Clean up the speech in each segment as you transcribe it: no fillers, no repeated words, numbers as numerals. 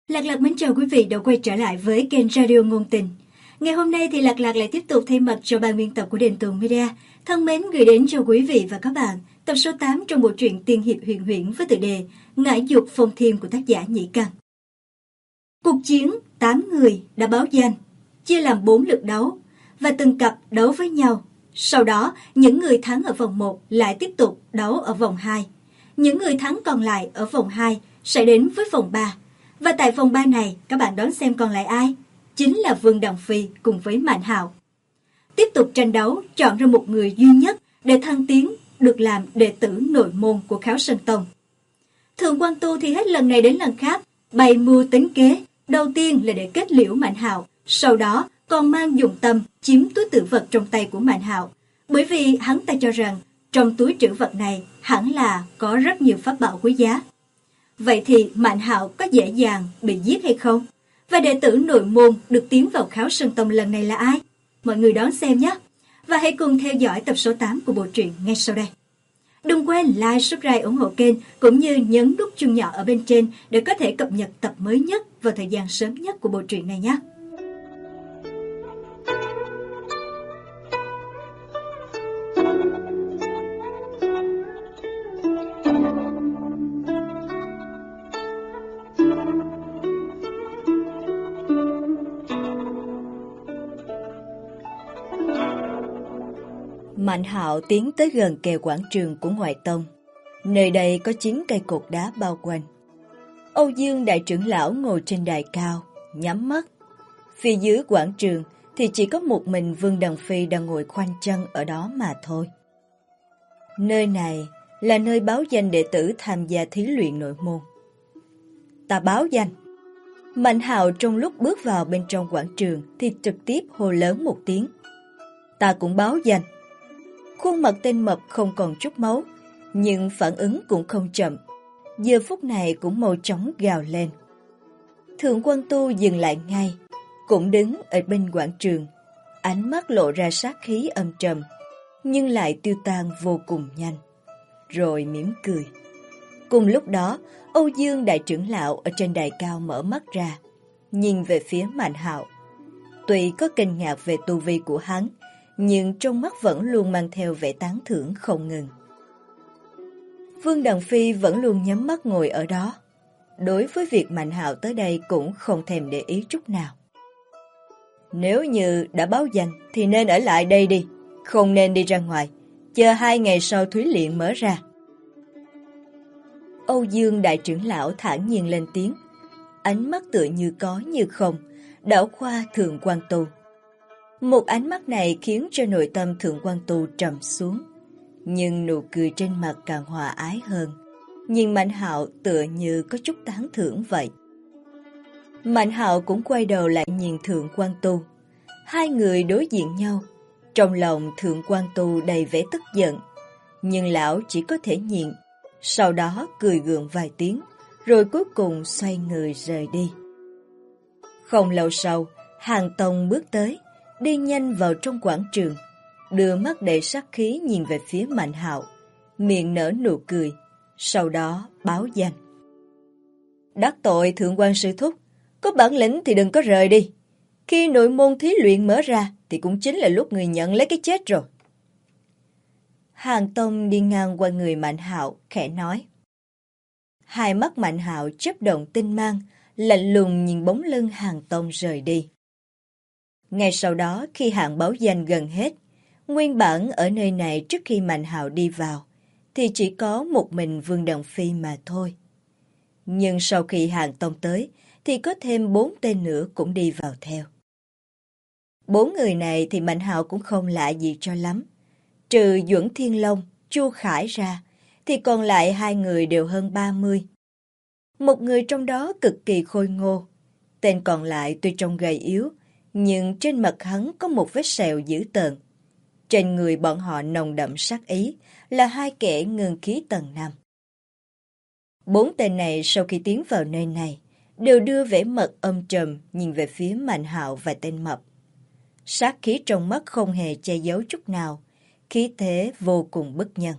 Lạc Lạc mến chào quý vị đã quay trở lại với kênh Radio Ngôn Tình. Ngày hôm nay thì Lạc Lạc lại tiếp tục thay mặt cho ban biên tập của Đền Tùng Media thân mến gửi đến cho quý vị và các bạn tập số 8 trong bộ truyện tiên hiệp huyền huyễn với tựa đề Ngải Dục Phong Thiên của tác giả Nhĩ Căn. Cuộc chiến 8 người đã báo danh, chia làm 4 lượt đấu và từng cặp đấu với nhau. Sau đó, những người thắng ở vòng 1 lại tiếp tục đấu ở vòng 2. Những người thắng còn lại ở vòng 2 sẽ đến với vòng 3. Và tại vòng 3 này, các bạn đón xem còn lại ai? Chính là Vương Đằng Phi cùng với Mạnh Hạo. Tiếp tục tranh đấu, chọn ra một người duy nhất để thăng tiến được làm đệ tử nội môn của Kháo Sơn Tông. Thượng Quan Tu thì hết lần này đến lần khác, bày mưu tính kế. Đầu tiên là để kết liễu Mạnh Hạo, sau đó còn mang dụng tâm chiếm túi trữ vật trong tay của Mạnh Hạo. Bởi vì hắn ta cho rằng trong túi trữ vật này hẳn là có rất nhiều pháp bảo quý giá. Vậy thì Mạnh Hạo có dễ dàng bị giết hay không? Và đệ tử nội môn được tiến vào Kháo Sơn Tông lần này là ai? Mọi người đón xem nhé! Và hãy cùng theo dõi tập số 8 của bộ truyện ngay sau đây. Đừng quên like, subscribe, ủng hộ kênh cũng như nhấn nút chuông nhỏ ở bên trên để có thể cập nhật tập mới nhất vào thời gian sớm nhất của bộ truyện này nhé! Mạnh Hạo tiến tới gần kề quảng trường của ngoại tông. Nơi đây có 9 cây cột đá bao quanh. Âu Dương đại trưởng lão ngồi trên đài cao, nhắm mắt. Phía dưới quảng trường thì chỉ có một mình Vương Đằng Phi đang ngồi khoanh chân ở đó mà thôi. Nơi này là nơi báo danh đệ tử tham gia thí luyện nội môn. Ta báo danh. Mạnh Hạo trong lúc bước vào bên trong quảng trường thì trực tiếp hô lớn một tiếng. Ta cũng báo danh. Khuôn mặt tên mập không còn chút máu, nhưng phản ứng cũng không chậm. Giờ phút này cũng mau chóng gào lên. Thượng Quan Tu dừng lại ngay, cũng đứng ở bên quảng trường. Ánh mắt lộ ra sát khí âm trầm, nhưng lại tiêu tan vô cùng nhanh. Rồi mỉm cười. Cùng lúc đó, Âu Dương đại trưởng lão ở trên đài cao mở mắt ra, nhìn về phía Mạnh Hạo. Tuy có kinh ngạc về tu vi của hắn, nhưng trong mắt vẫn luôn mang theo vẻ tán thưởng không ngừng. Vương Đằng Phi vẫn luôn nhắm mắt ngồi ở đó. Đối với việc Mạnh Hạo tới đây cũng không thèm để ý chút nào. Nếu như đã báo danh thì nên ở lại đây đi, không nên đi ra ngoài, chờ 2 ngày sau thí luyện mở ra. Âu Dương đại trưởng lão thản nhiên lên tiếng, ánh mắt tựa như có như không, đảo qua Thượng Quan Tu. Một ánh mắt này khiến cho nội tâm Thượng Quan Tu trầm xuống, nhưng nụ cười trên mặt càng hòa ái hơn. Nhìn Mạnh Hạo tựa như có chút tán thưởng vậy. Mạnh Hạo cũng quay đầu lại nhìn Thượng Quan Tu. Hai người đối diện nhau. Trong lòng Thượng Quan Tu đầy vẻ tức giận, nhưng lão chỉ có thể nhịn. Sau đó cười gượng vài tiếng, rồi cuối cùng xoay người rời đi. Không lâu sau, Hàn Tông bước tới, đi nhanh vào trong quảng trường, đưa mắt đầy sát khí nhìn về phía Mạnh Hạo, miệng nở nụ cười, sau đó báo danh. Đắc tội Thượng Quan sư thúc, có bản lĩnh thì đừng có rời đi. Khi nội môn thí luyện mở ra thì cũng chính là lúc người nhận lấy cái chết rồi. Hàn Tông đi ngang qua người Mạnh Hạo, khẽ nói. Hai mắt Mạnh Hạo chớp động tinh mang, lạnh lùng nhìn bóng lưng Hàn Tông rời đi. Ngay sau đó, khi hạn báo danh gần hết, nguyên bản ở nơi này trước khi Mạnh Hạo đi vào, thì chỉ có một mình Vương Đằng Phi mà thôi. Nhưng sau khi Hàn Tông tới, thì có thêm 4 tên nữa cũng đi vào theo. 4 người này thì Mạnh Hạo cũng không lạ gì cho lắm. Trừ Duẩn Thiên Long, Chu Khải ra, thì còn lại 2 người đều hơn 30. Một người trong đó cực kỳ khôi ngô. Tên còn lại tuy trông gầy yếu, nhưng trên mặt hắn có một vết sẹo dữ tợn. Trên người bọn họ nồng đậm sát ý, là 2 kẻ ngưng khí tầng 5. 4 tên này sau khi tiến vào nơi này, đều đưa vẻ mặt âm trầm nhìn về phía Mạnh Hạo và tên mập. Sát khí trong mắt không hề che giấu chút nào, khí thế vô cùng bức nhân.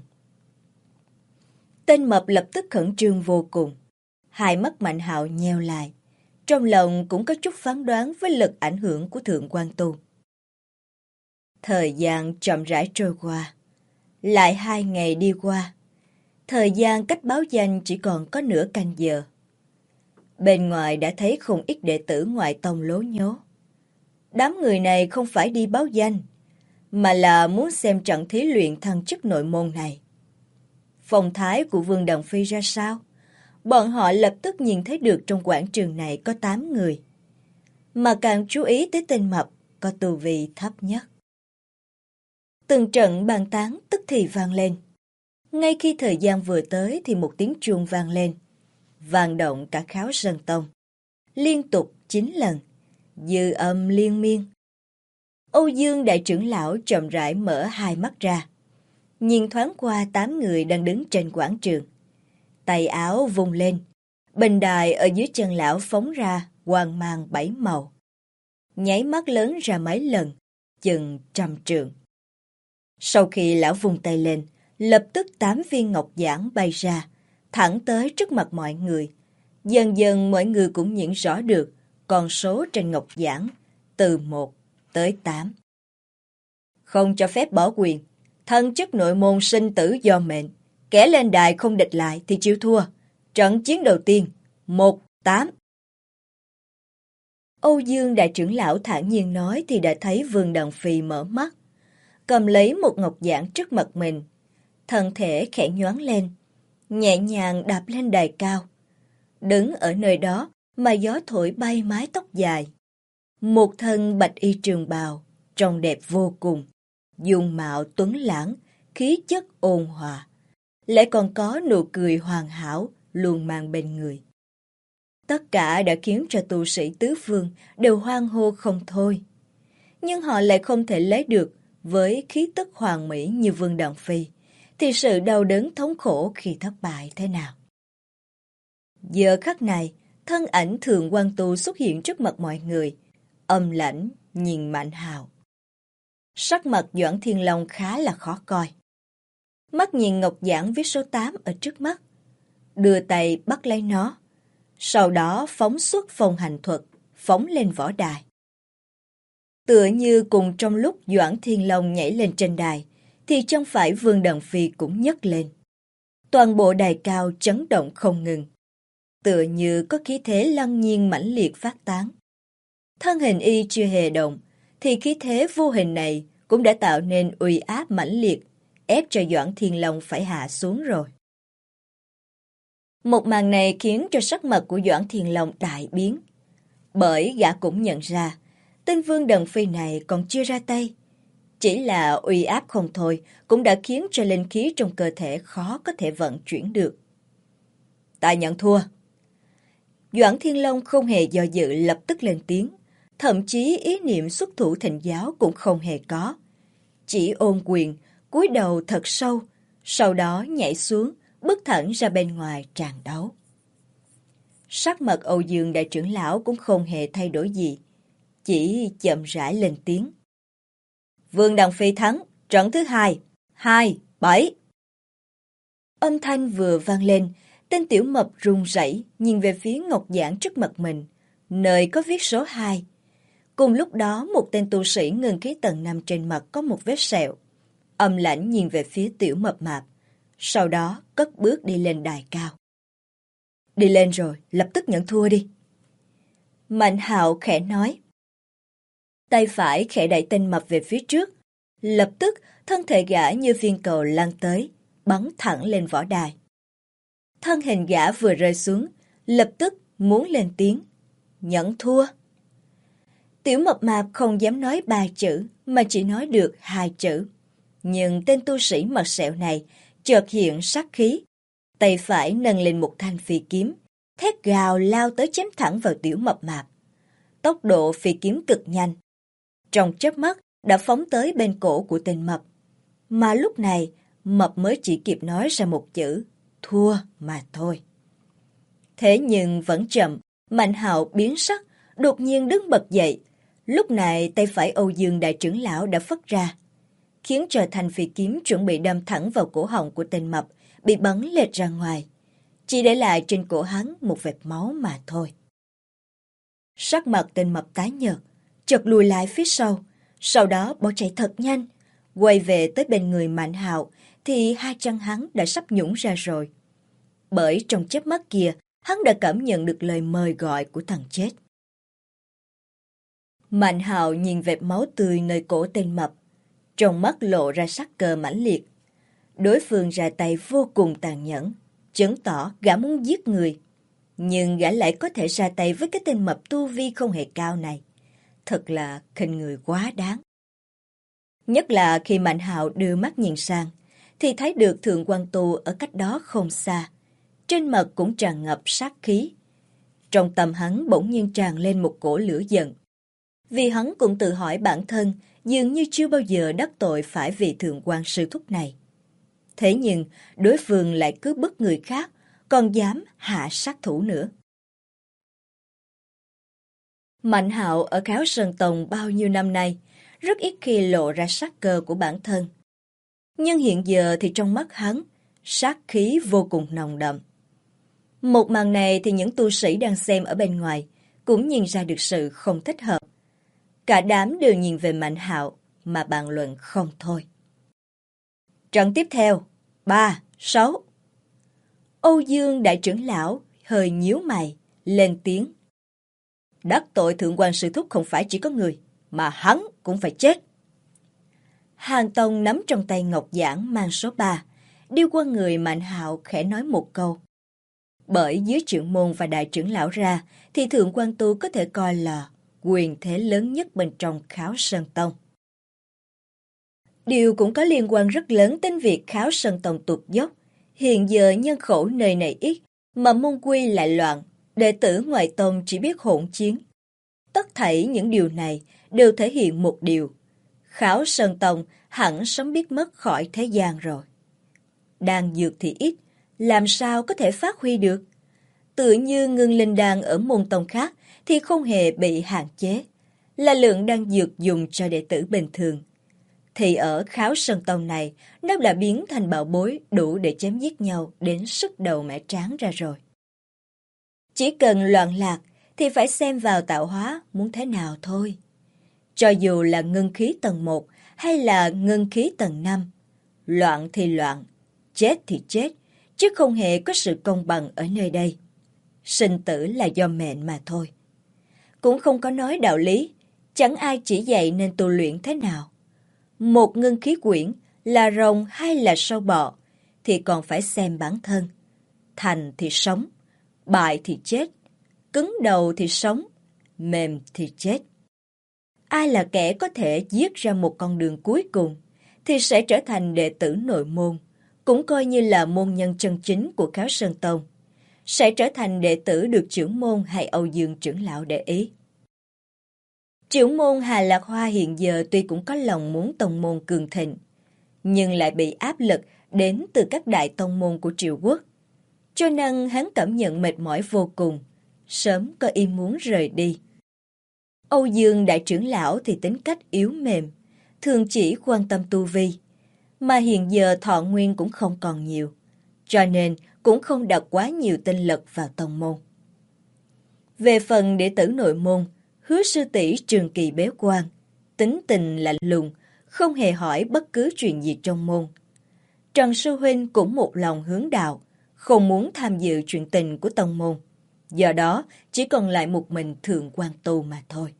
Tên mập lập tức khẩn trương vô cùng. Hai mắt Mạnh Hạo nheo lại. trong lòng cũng có chút phán đoán với lực ảnh hưởng của Thượng Quan Tu. Thời gian chậm rãi trôi qua, lại 2 ngày đi qua. Thời gian cách báo danh chỉ còn có nửa canh giờ. Bên ngoài đã thấy không ít đệ tử ngoại tông lố nhố. Đám người này không phải đi báo danh, mà là muốn xem trận thí luyện thăng chức nội môn này. Phong thái của Vương Đồng Phi ra sao? Bọn họ lập tức nhìn thấy được trong quảng trường này có 8 người. Mà càng chú ý tới tên mập có tu vi thấp nhất. Từng trận bàn tán tức thì vang lên. Ngay khi thời gian vừa tới thì một tiếng chuông vang lên. Vang động cả Kháo Sơn Tông. Liên tục 9 lần. Dư âm liên miên. Âu Dương đại trưởng lão chậm rãi mở hai mắt ra. Nhìn thoáng qua 8 người đang đứng trên quảng trường. Tay áo vung lên. Bình đài ở dưới chân lão phóng ra quang mang 7 màu. Nháy mắt lớn ra mấy lần, chừng 100 trượng. Sau khi lão vung tay lên, lập tức 8 viên ngọc giản bay ra, thẳng tới trước mặt mọi người. Dần dần mọi người cũng nhìn rõ được con số trên ngọc giản, từ 1 tới 8. Không cho phép bỏ quyền, thân chức nội môn sinh tử do mệnh. Kẻ lên đài không địch lại thì chịu thua. Trận chiến đầu tiên, 1-8. Âu Dương đại trưởng lão thản nhiên nói thì đã thấy Vương Đồng Phi mở mắt. Cầm lấy một ngọc giản trước mặt mình. Thân thể khẽ nhoáng lên, nhẹ nhàng đạp lên đài cao. Đứng ở nơi đó mà gió thổi bay mái tóc dài. Một thân bạch y trường bào, trông đẹp vô cùng. Dung mạo tuấn lãng, khí chất ôn hòa. Lại còn có nụ cười hoàn hảo luôn mang bên người. Tất cả đã khiến cho tu sĩ tứ phương đều hoan hô không thôi. Nhưng họ lại không thể lấy được với khí tức hoàng mỹ như Vương Đồng Phi, thì sự đau đớn thống khổ khi thất bại thế nào. Giờ khắc này, thân ảnh Thượng Quan Tu xuất hiện trước mặt mọi người, âm lãnh nhìn Mạnh Hào. Sắc mặt Doãn Thiên Long khá là khó coi. Mắt nhìn ngọc giản viết số 8 ở trước mắt, đưa tay bắt lấy nó, sau đó phóng xuất phong hành thuật, phóng lên võ đài. Tựa như cùng trong lúc Doãn Thiên Long nhảy lên trên đài, thì chân phải Vương Đồng Phi cũng nhấc lên. Toàn bộ đài cao chấn động không ngừng, tựa như có khí thế lăng nhiên mãnh liệt phát tán. Thân hình y chưa hề động, thì khí thế vô hình này cũng đã tạo nên uy áp mãnh liệt, ép cho Doãn Thiên Long phải hạ xuống rồi. Một màn này khiến cho sắc mặt của Doãn Thiên Long đại biến, bởi gã cũng nhận ra, tên Vương Đồng Phi này còn chưa ra tay. Chỉ là uy áp không thôi cũng đã khiến cho linh khí trong cơ thể khó có thể vận chuyển được. Ta nhận thua. Doãn Thiên Long không hề do dự lập tức lên tiếng, thậm chí ý niệm xuất thủ thịnh giáo cũng không hề có. Chỉ ôm quyền, cúi đầu thật sâu, sau đó nhảy xuống, bước thẳng ra bên ngoài tràng đấu. Sắc mặt Âu Dương đại trưởng lão cũng không hề thay đổi gì, chỉ chậm rãi lên tiếng. Vương Đồng Phi thắng, trận thứ 2, 2-7. Âm thanh vừa vang lên, tên tiểu mập run rẩy nhìn về phía ngọc giản trước mặt mình, nơi có viết số 2. Cùng lúc đó một tên tu sĩ ngưng khí tầng 5 trên mặt có một vết sẹo. Âm lãnh nhìn về phía tiểu mập mạp, sau đó cất bước đi lên đài cao. Đi lên rồi, lập tức nhận thua đi. Mạnh Hạo khẽ nói. Tay phải khẽ đẩy tên mập về phía trước. Lập tức, thân thể gã như viên cầu lăn tới, bắn thẳng lên võ đài. Thân hình gã vừa rơi xuống, lập tức muốn lên tiếng. Nhận thua. Tiểu mập mạp không dám nói 3 chữ, mà chỉ nói được 2 chữ. Nhưng tên tu sĩ mặt sẹo này chợt hiện sát khí. Tay phải nâng lên một thanh phi kiếm, thét gào lao tới chém thẳng vào tiểu mập mạp. Tốc độ phi kiếm cực nhanh. Trong chớp mắt đã phóng tới bên cổ của tên mập. Mà lúc này, mập mới chỉ kịp nói ra một chữ, thua mà thôi. Thế nhưng vẫn chậm, Mạnh Hạo biến sắc, đột nhiên đứng bật dậy. Lúc này tay phải Âu Dương đại trưởng lão đã phất ra, khiến cho thanh phi kiếm chuẩn bị đâm thẳng vào cổ họng của tên mập, bị bắn lệch ra ngoài. Chỉ để lại trên cổ hắn một vệt máu mà thôi. Sắc mặt tên mập tái nhợt, chợt lùi lại phía sau đó bỏ chạy thật nhanh. Quay về tới bên người Mạnh Hạo thì hai chân hắn đã sắp nhũn ra rồi. Bởi trong chớp mắt kia, hắn đã cảm nhận được lời mời gọi của thằng chết. Mạnh Hạo nhìn vệt máu tươi nơi cổ tên mập, trong mắt lộ ra sắc cơ mãnh liệt. Đối phương ra tay vô cùng tàn nhẫn, chứng tỏ gã muốn giết người. Nhưng gã lại có thể ra tay với cái tên mập tu vi không hề cao này. Thật là khinh người quá đáng. Nhất là khi Mạnh Hạo đưa mắt nhìn sang, thì thấy được Thượng Quan Tu ở cách đó không xa. Trên mặt cũng tràn ngập sát khí. Trong tâm hắn bỗng nhiên tràn lên một cỗ lửa giận. Vì hắn cũng tự hỏi bản thân dường như chưa bao giờ đắc tội phải vị Thượng Quan sư thúc này. Thế nhưng đối phương lại cứ bức người khác, còn dám hạ sát thủ nữa. Mạnh Hạo ở Kháo Sơn Tông bao nhiêu năm nay, rất ít khi lộ ra sát cơ của bản thân. Nhưng hiện giờ thì trong mắt hắn, sát khí vô cùng nồng đậm. Một màn này thì những tu sĩ đang xem ở bên ngoài cũng nhìn ra được sự không thích hợp. Cả đám đều nhìn về Mạnh Hạo mà bàn luận không thôi. Trận tiếp theo, 3, 6. Âu Dương đại trưởng lão hơi nhíu mày, lên tiếng. Đắc tội Thượng Quan sư thúc không phải chỉ có người, mà hắn cũng phải chết. Hàn Tông nắm trong tay ngọc giản mang số 3, đi qua người Mạnh Hạo khẽ nói một câu. Bởi dưới trưởng môn và đại trưởng lão ra, thì Thượng Quan Tu có thể coi là quyền thế lớn nhất bên trong Kháo Sơn Tông. Điều cũng có liên quan rất lớn đến việc Kháo Sơn Tông tụt dốc. Hiện giờ nhân khẩu nơi này ít, mà môn quy lại loạn, đệ tử ngoại tông chỉ biết hỗn chiến. Tất thảy những điều này đều thể hiện một điều. Kháo Sơn Tông hẳn sớm biết mất khỏi thế gian rồi. Đan dược thì ít, làm sao có thể phát huy được? Tựa như ngưng linh đan ở môn tông khác thì không hề bị hạn chế, là lượng đan dược dùng cho đệ tử bình thường. Thì ở Kháo Sơn Tông này, nó đã biến thành bảo bối đủ để chém giết nhau đến sức đầu mẻ trán ra rồi. Chỉ cần loạn lạc thì phải xem vào tạo hóa muốn thế nào thôi. Cho dù là ngưng khí tầng 1 hay là ngưng khí tầng 5, loạn thì loạn, chết thì chết, chứ không hề có sự công bằng ở nơi đây. Sinh tử là do mệnh mà thôi. Cũng không có nói đạo lý, chẳng ai chỉ dạy nên tu luyện thế nào. Một ngưng khí quyển là rồng hay là sâu bọ thì còn phải xem bản thân. Thành thì sống, bại thì chết, cứng đầu thì sống, mềm thì chết. Ai là kẻ có thể giết ra một con đường cuối cùng thì sẽ trở thành đệ tử nội môn, cũng coi như là môn nhân chân chính của Kháo Sơn Tông, sẽ trở thành đệ tử được trưởng môn hay Âu Dương trưởng lão để ý. Trưởng môn Hà Lạc Hoa hiện giờ tuy cũng có lòng muốn tông môn cường thịnh, nhưng lại bị áp lực đến từ các đại tông môn của Triệu Quốc. Cho nên hắn cảm nhận mệt mỏi vô cùng, sớm có ý muốn rời đi. Âu Dương đại trưởng lão thì tính cách yếu mềm, thường chỉ quan tâm tu vi, mà hiện giờ thọ nguyên cũng không còn nhiều, cho nên cũng không đặt quá nhiều tinh lực vào tông môn. Về phần đệ tử nội môn, Hứa sư tỷ trường kỳ bế quan, tính tình lạnh lùng, không hề hỏi bất cứ chuyện gì trong môn. Trần sư huynh cũng một lòng hướng đạo, không muốn tham dự chuyện tình của tông môn. Do đó, chỉ còn lại một mình Thượng Quan Tu mà thôi.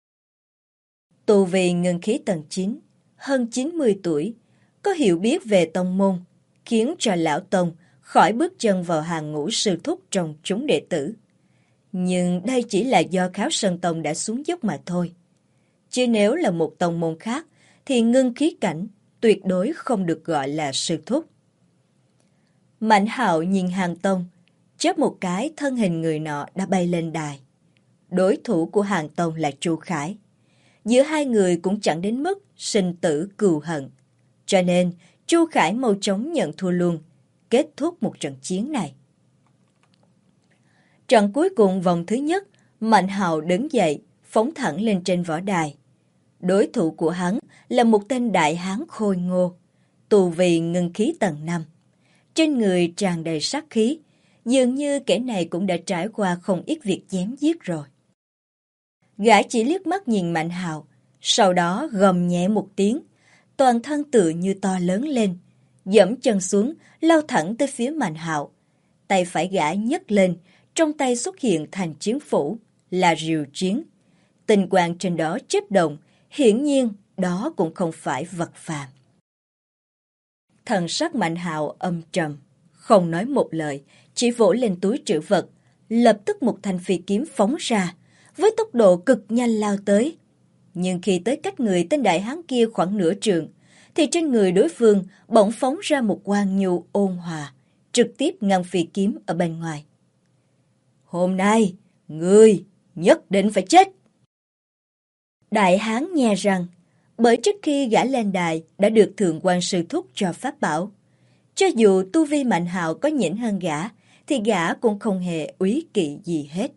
Tu vi ngưng khí tầng 9, hơn 90 tuổi, có hiểu biết về tông môn, khiến cho lão tông khỏi bước chân vào hàng ngũ sư thúc trong chúng đệ tử. Nhưng đây chỉ là do Kháo Sơn Tông đã xuống dốc mà thôi. Chứ nếu là một tông môn khác, thì ngưng khí cảnh tuyệt đối không được gọi là sư thúc. Mạnh Hạo nhìn Hàn Tông, chớp một cái thân hình người nọ đã bay lên đài. Đối thủ của Hàn Tông là Chu Khải. Giữa hai người cũng chẳng đến mức sinh tử cừu hận. Cho nên, Chu Khải mau chóng nhận thua luôn, kết thúc một trận chiến này. Trận cuối cùng vòng thứ nhất, Mạnh Hạo đứng dậy, phóng thẳng lên trên võ đài. Đối thủ của hắn là một tên đại hán khôi ngô, tu vi ngưng khí tầng 5. Trên người tràn đầy sát khí, dường như kẻ này cũng đã trải qua không ít việc chém giết rồi. Gã chỉ liếc mắt nhìn Mạnh Hạo, sau đó gầm nhẹ một tiếng, toàn thân tựa như to lớn lên, giẫm chân xuống, lao thẳng tới phía Mạnh Hạo. Tay phải gã nhấc lên, trong tay xuất hiện thành chiến phủ, là rìu chiến. Tinh quang trên đó chớp động, hiển nhiên đó cũng không phải vật phàm. Thần sắc Mạnh Hạo âm trầm, không nói một lời, chỉ vỗ lên túi trữ vật, lập tức một thanh phi kiếm phóng ra, với tốc độ cực nhanh lao tới. Nhưng khi tới cách người tên đại hán kia khoảng nửa trượng, thì trên người đối phương bỗng phóng ra một quang nhu ôn hòa, trực tiếp ngăn phi kiếm ở bên ngoài. Hôm nay, ngươi nhất định phải chết! Đại hán nhe răng, bởi trước khi gã lên đài đã được thượng quan sư thúc cho pháp bảo. Cho dù tu vi Mạnh Hạo có nhỉnh hơn gã, thì gã cũng không hề úy kỵ gì hết.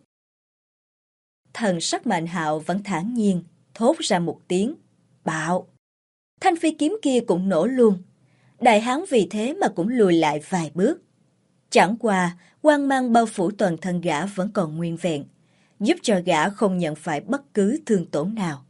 Thần sắc Mạnh Hạo vẫn thản nhiên, thốt ra một tiếng, bạo. Thanh phi kiếm kia cũng nổ luôn. Đại hán vì thế mà cũng lùi lại vài bước. Chẳng qua, quang mang bao phủ toàn thân gã vẫn còn nguyên vẹn, giúp cho gã không nhận phải bất cứ thương tổn nào.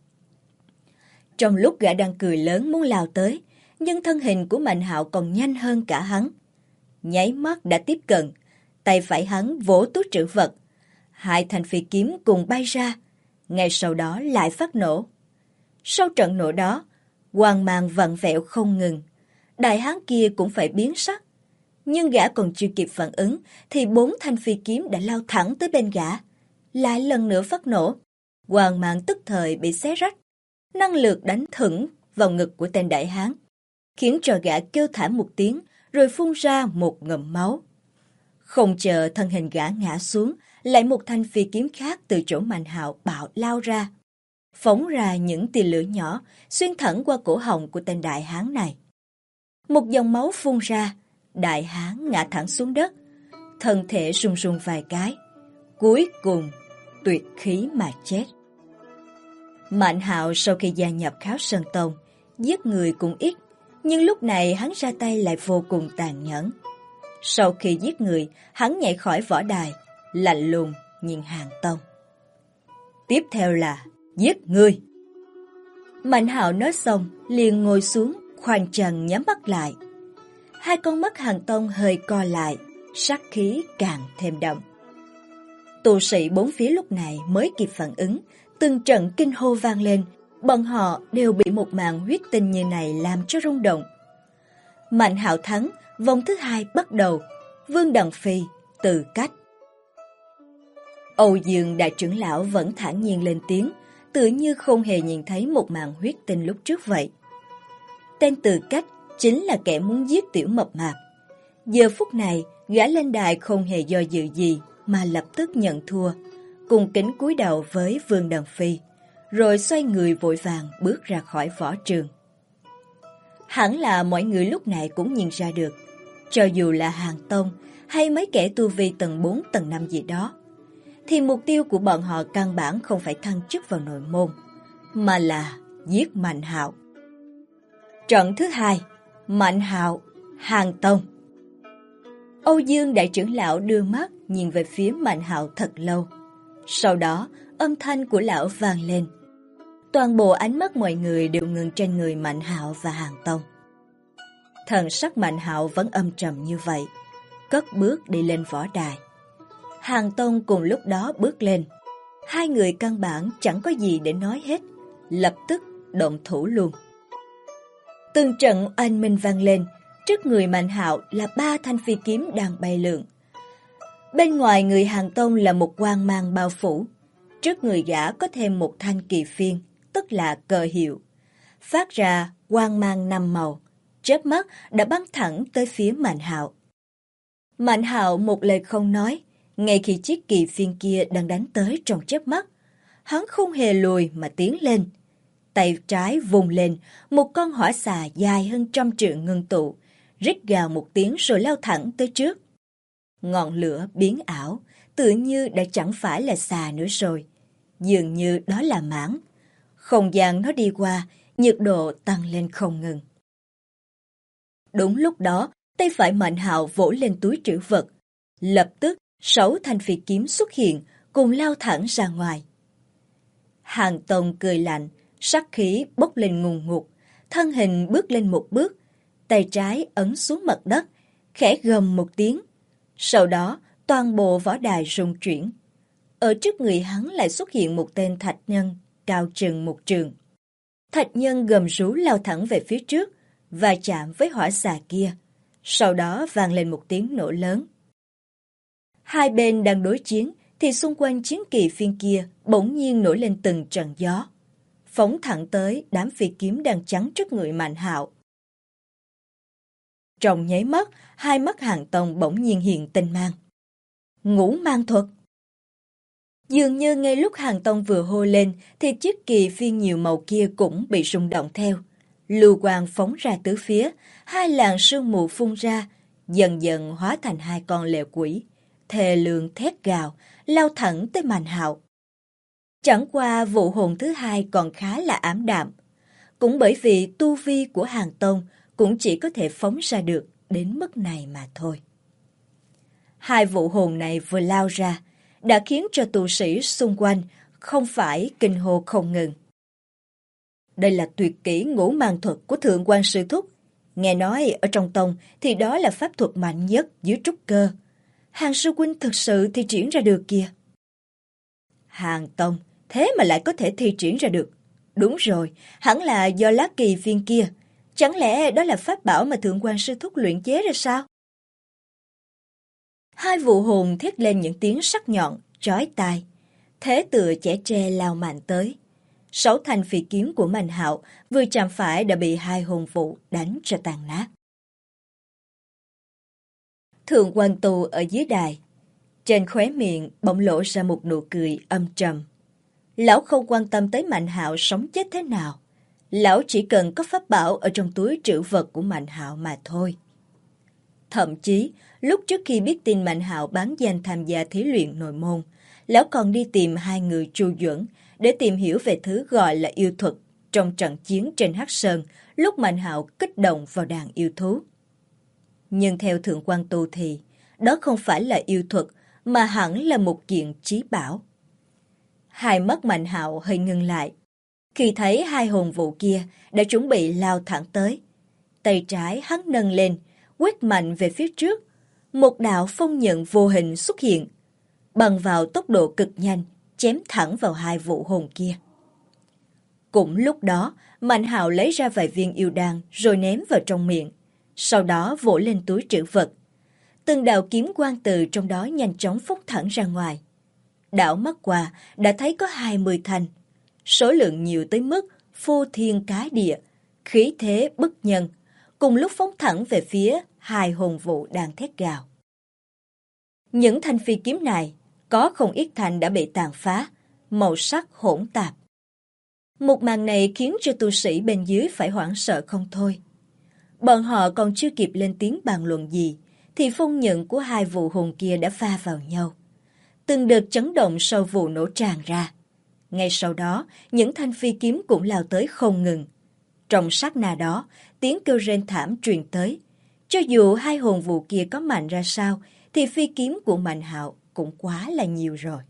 Trong lúc gã đang cười lớn muốn lao tới, nhưng thân hình của Mạnh Hạo còn nhanh hơn cả hắn. Nháy mắt đã tiếp cận, tay phải hắn vỗ túi trữ vật. Hai thanh phi kiếm cùng bay ra, ngay sau đó lại phát nổ. Sau trận nổ đó, quang mang vặn vẹo không ngừng. Đại hán kia cũng phải biến sắc. Nhưng gã còn chưa kịp phản ứng, thì 4 thanh phi kiếm đã lao thẳng tới bên gã. Lại lần nữa phát nổ. Quang mang tức thời bị xé rách. Năng lực đánh thẳng vào ngực của tên đại hán, khiến cho gã kêu thảm một tiếng, rồi phun ra một ngụm máu. Không chờ thân hình gã ngã xuống, lại một thanh phi kiếm khác từ chỗ Mạnh Hạo bạo lao ra, phóng ra những tia lửa nhỏ, xuyên thẳng qua cổ họng của tên đại hán này. Một dòng máu phun ra, đại hán ngã thẳng xuống đất, thân thể run run vài cái, cuối cùng tuyệt khí mà chết. Mạnh Hạo sau khi gia nhập Kháo Sơn Tông, giết người cũng ít, nhưng lúc này hắn ra tay lại vô cùng tàn nhẫn. Sau khi giết người, hắn nhảy khỏi võ đài, lạnh lùng nhìn Hàn Tông. Tiếp theo là giết người. Mạnh Hạo nói xong, liền ngồi xuống, khoanh chân nhắm mắt lại. Hai con mắt Hàn Tông hơi co lại, sát khí càng thêm đậm. Tu sĩ bốn phía lúc này mới kịp phản ứng, từng trận kinh hô vang lên, bọn họ đều bị một màn huyết tinh như này làm cho rung động. Mạnh Hạo thắng, vòng thứ 2 bắt đầu, Vương Đằng Phi, Từ Cách. Âu Dương đại trưởng lão vẫn thản nhiên lên tiếng, tự như không hề nhìn thấy một màn huyết tinh lúc trước vậy. Tên Từ Cách chính là kẻ muốn giết Tiểu Mập Mạp. Giờ phút này, gã lên đài không hề do dự gì mà lập tức nhận thua, cùng kính cúi đầu với Vương Đằng Phi, rồi xoay người vội vàng bước ra khỏi võ trường. Hẳn là mọi người lúc này cũng nhìn ra được, cho dù là Hàn Tông hay mấy kẻ tu vi tầng 4, tầng 5 gì đó, thì mục tiêu của bọn họ căn bản không phải thăng chức vào nội môn, mà là giết Mạnh Hạo. Trận thứ 2, Mạnh Hạo, Hàn Tông. Âu Dương đại trưởng lão đưa mắt nhìn về phía Mạnh Hạo thật lâu. Sau đó, âm thanh của lão vang lên. Toàn bộ ánh mắt mọi người đều ngừng trên người Mạnh Hạo và Hàn Tông. Thần sắc Mạnh Hạo vẫn âm trầm như vậy, cất bước đi lên võ đài. Hàn Tông cùng lúc đó bước lên. Hai người căn bản chẳng có gì để nói hết, lập tức động thủ luôn. Từng trận oanh minh vang lên, trước người Mạnh Hạo là 3 thanh phi kiếm đang bay lượn. Bên ngoài người Hàn Tông là một quang mang bao phủ. Trước người gã có thêm một thanh kỳ phiên, tức là cờ hiệu, phát ra quang mang 5 màu, chớp mắt đã bắn thẳng tới phía Mạnh Hạo. Mạnh Hạo một lời không nói, ngay khi chiếc kỳ phiên kia đang đánh tới trong chớp mắt, hắn không hề lùi mà tiến lên. Tay trái vùng lên, một con hỏa xà dài hơn 100 trượng ngưng tụ, rít gào một tiếng rồi lao thẳng tới trước. Ngọn lửa biến ảo, tự như đã chẳng phải là xà nữa rồi, dường như đó là mãng. Không gian nó đi qua, nhiệt độ tăng lên không ngừng. Đúng lúc đó, tay phải Mạnh Hạo vỗ lên túi trữ vật. Lập tức, 6 thanh phi kiếm xuất hiện, cùng lao thẳng ra ngoài. Hàng Tông cười lạnh, sát khí bốc lên ngùn ngụt, thân hình bước lên một bước, tay trái ấn xuống mặt đất, khẽ gầm một tiếng. Sau đó, toàn bộ võ đài rung chuyển. Ở trước người hắn lại xuất hiện một tên thạch nhân, cao chừng một trượng. Thạch nhân gầm rú lao thẳng về phía trước, và chạm với hỏa xà kia. Sau đó vang lên một tiếng nổ lớn. Hai bên đang đối chiến, thì xung quanh chiến kỳ phiên kia bỗng nhiên nổi lên từng trận gió, phóng thẳng tới đám phi kiếm đang chắn trước người Mạnh Hạo. Trong nháy mắt, hai mắt Hàng Tông bỗng nhiên hiện tinh mang. Ngũ mang thuật. Dường như ngay lúc Hàng Tông vừa hô lên, thì chiếc kỳ phiên nhiều màu kia cũng bị rung động theo. Lưu quang phóng ra tứ phía, hai làn sương mù phun ra, dần dần hóa thành hai con lệ quỷ, thề lương thét gào, lao thẳng tới Mạnh Hạo. Chẳng qua vụ hồn thứ hai còn khá là ảm đạm, cũng bởi vì tu vi của Hàng Tông cũng chỉ có thể phóng ra được đến mức này mà thôi. Hai vụ hồn này vừa lao ra, đã khiến cho tu sĩ xung quanh không phải kinh hô không ngừng. Đây là tuyệt kỹ ngũ mang thuật của Thượng quan sư thúc. Nghe nói ở trong tông thì đó là pháp thuật mạnh nhất dưới trúc cơ. Hàng sư huynh thực sự thi triển ra được kìa. Hàng Tông, thế mà lại có thể thi triển ra được. Đúng rồi, hẳn là do lá kỳ phiên kia. Chẳng lẽ đó là pháp bảo mà Thượng quan sư thúc luyện chế ra sao? Hai vụ hồn thét lên những tiếng sắc nhọn, chói tai. Thế tựa chẻ tre lao mạnh tới. 6 thanh phi kiếm của Mạnh Hạo vừa chạm phải đã bị hai hồn vụ đánh cho tàn nát. Thượng quan Tu ở dưới đài, trên khóe miệng bỗng lộ ra một nụ cười âm trầm. Lão không quan tâm tới Mạnh Hạo sống chết thế nào. Lão chỉ cần có pháp bảo ở trong túi trữ vật của Mạnh Hạo mà thôi. Thậm chí, lúc trước khi biết tin Mạnh Hạo bán danh tham gia thí luyện nội môn, lão còn đi tìm hai người Chu Duẩn để tìm hiểu về thứ gọi là yêu thuật trong trận chiến trên Hắc Sơn lúc Mạnh Hạo kích động vào đàn yêu thú. Nhưng theo Thượng quan Tu thì, đó không phải là yêu thuật mà hẳn là một kiện chí bảo. Hai mắt Mạnh Hạo hơi ngưng lại, khi thấy hai hồn vụ kia đã chuẩn bị lao thẳng tới. Tay trái hắn nâng lên, quét mạnh về phía trước. Một đạo phong nhận vô hình xuất hiện, bằng vào tốc độ cực nhanh, chém thẳng vào hai vụ hồn kia. Cũng lúc đó, Mạnh Hạo lấy ra vài viên yêu đan rồi ném vào trong miệng, sau đó vỗ lên túi trữ vật. Từng đạo kiếm quang từ trong đó nhanh chóng phóng thẳng ra ngoài. Đảo mắt qua đã thấy có 20 thanh, số lượng nhiều tới mức phô thiên cái địa, khí thế bất nhân, cùng lúc phóng thẳng về phía hai hồn vụ đang thét gào. Những thanh phi kiếm này có không ít thanh đã bị tàn phá, màu sắc hỗn tạp. Một màn này khiến cho tu sĩ bên dưới phải hoảng sợ không thôi. Bọn họ còn chưa kịp lên tiếng bàn luận gì, thì phong nhận của hai vụ hồn kia đã va vào nhau. Từng đợt chấn động sau vụ nổ tràn ra. Ngay sau đó, những thanh phi kiếm cũng lao tới không ngừng. Trong sát na đó, tiếng kêu rên thảm truyền tới. Cho dù hai hồn vụ kia có mạnh ra sao, thì phi kiếm của Mạnh Hạo cũng quá là nhiều rồi.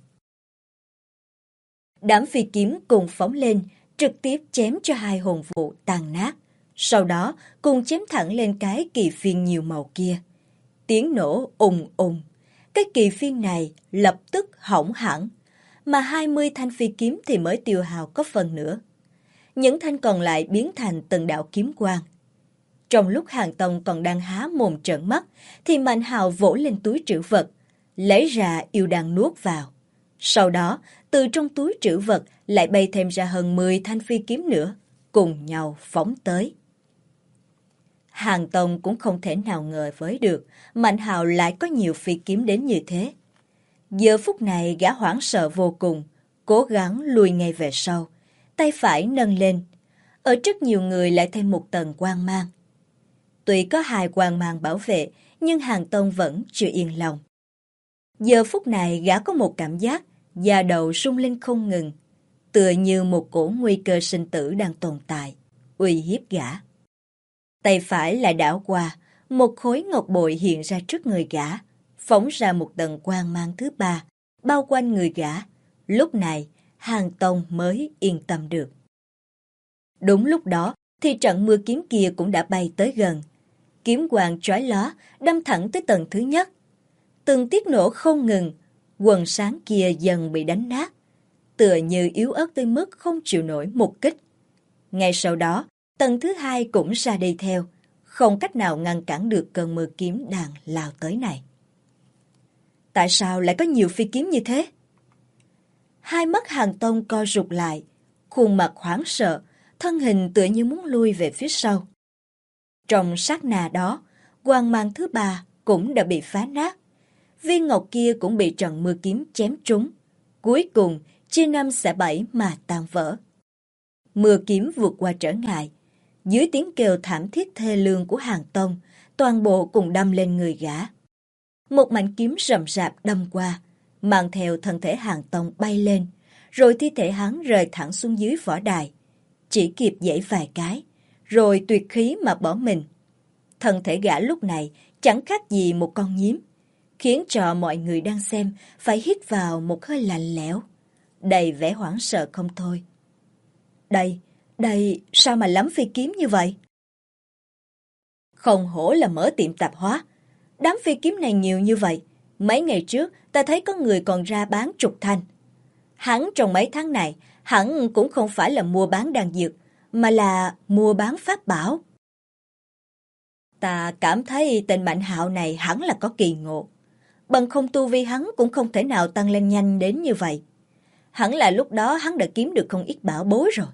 Đám phi kiếm cùng phóng lên, trực tiếp chém cho hai hồn vụ tàn nát. Sau đó, cùng chém thẳng lên cái kỳ phiên nhiều màu kia. Tiếng nổ ùng ùng. Cái kỳ phiên này lập tức hỏng hẳn, mà 20 thanh phi kiếm thì mới tiêu hao có phần nữa. Những thanh còn lại biến thành từng đạo kiếm quang. Trong lúc Hàng Tông còn đang há mồm trợn mắt, thì Mạnh Hạo vỗ lên túi trữ vật, lấy ra yêu đan nuốt vào. Sau đó, từ trong túi trữ vật lại bay thêm ra hơn 10 thanh phi kiếm nữa, cùng nhau phóng tới. Hàng Tông cũng không thể nào ngờ với được Mạnh Hạo lại có nhiều phi kiếm đến như thế. Giờ phút này gã hoảng sợ vô cùng, cố gắng lùi ngay về sau, tay phải nâng lên. Ở trước nhiều người lại thêm một tầng quang mang. Tuy có hai quang mang bảo vệ, nhưng Hàng Tông vẫn chưa yên lòng. Giờ phút này gã có một cảm giác da đầu rung lên không ngừng, tựa như một cổ nguy cơ sinh tử đang tồn tại, uy hiếp gã. Tay phải lại đảo qua, một khối ngọc bội hiện ra trước người gã, phóng ra một tầng quang mang thứ ba, bao quanh người gã. Lúc này, Hàng Tông mới yên tâm được. Đúng lúc đó thì trận mưa kiếm kia cũng đã bay tới gần. Kiếm quang chói lóa đâm thẳng tới tầng thứ nhất. Từng tiếng nổ không ngừng, quần sáng kia dần bị đánh nát, tựa như yếu ớt tới mức không chịu nổi một kích. Ngay sau đó, tầng thứ hai cũng ra đi theo, không cách nào ngăn cản được cơn mưa kiếm đang lao tới này. Tại sao lại có nhiều phi kiếm như thế? Hai mắt Hàng Tông co rụt lại, khuôn mặt hoảng sợ, thân hình tựa như muốn lui về phía sau. Trong sát na đó, quang mang thứ ba cũng đã bị phá nát. Viên ngọc kia cũng bị trận mưa kiếm chém trúng. Cuối cùng, chia năm xẻ bảy mà tan vỡ. Mưa kiếm vượt qua trở ngại. Dưới tiếng kêu thảm thiết thê lương của Hàng Tông, toàn bộ cùng đâm lên người gã. Một mảnh kiếm rầm rạp đâm qua, mang theo thân thể Hàng Tông bay lên, rồi thi thể hắn rơi thẳng xuống dưới võ đài. Chỉ kịp giãy vài cái, rồi tuyệt khí mà bỏ mình. Thân thể gã lúc này chẳng khác gì một con nhím, khiến cho mọi người đang xem phải hít vào một hơi lạnh lẽo, đầy vẻ hoảng sợ không thôi. Đây, sao mà lắm phi kiếm như vậy? Không hổ là mở tiệm tạp hóa. Đám phi kiếm này nhiều như vậy. Mấy ngày trước, ta thấy có người còn ra bán chục thanh. Hắn trong mấy tháng này, hắn cũng không phải là mua bán đan dược, mà là mua bán pháp bảo. Ta cảm thấy tên Mạnh Hạo này hẳn là có kỳ ngộ. Bằng không tu vi hắn cũng không thể nào tăng lên nhanh đến như vậy. Hẳn là lúc đó hắn đã kiếm được không ít bảo bối rồi.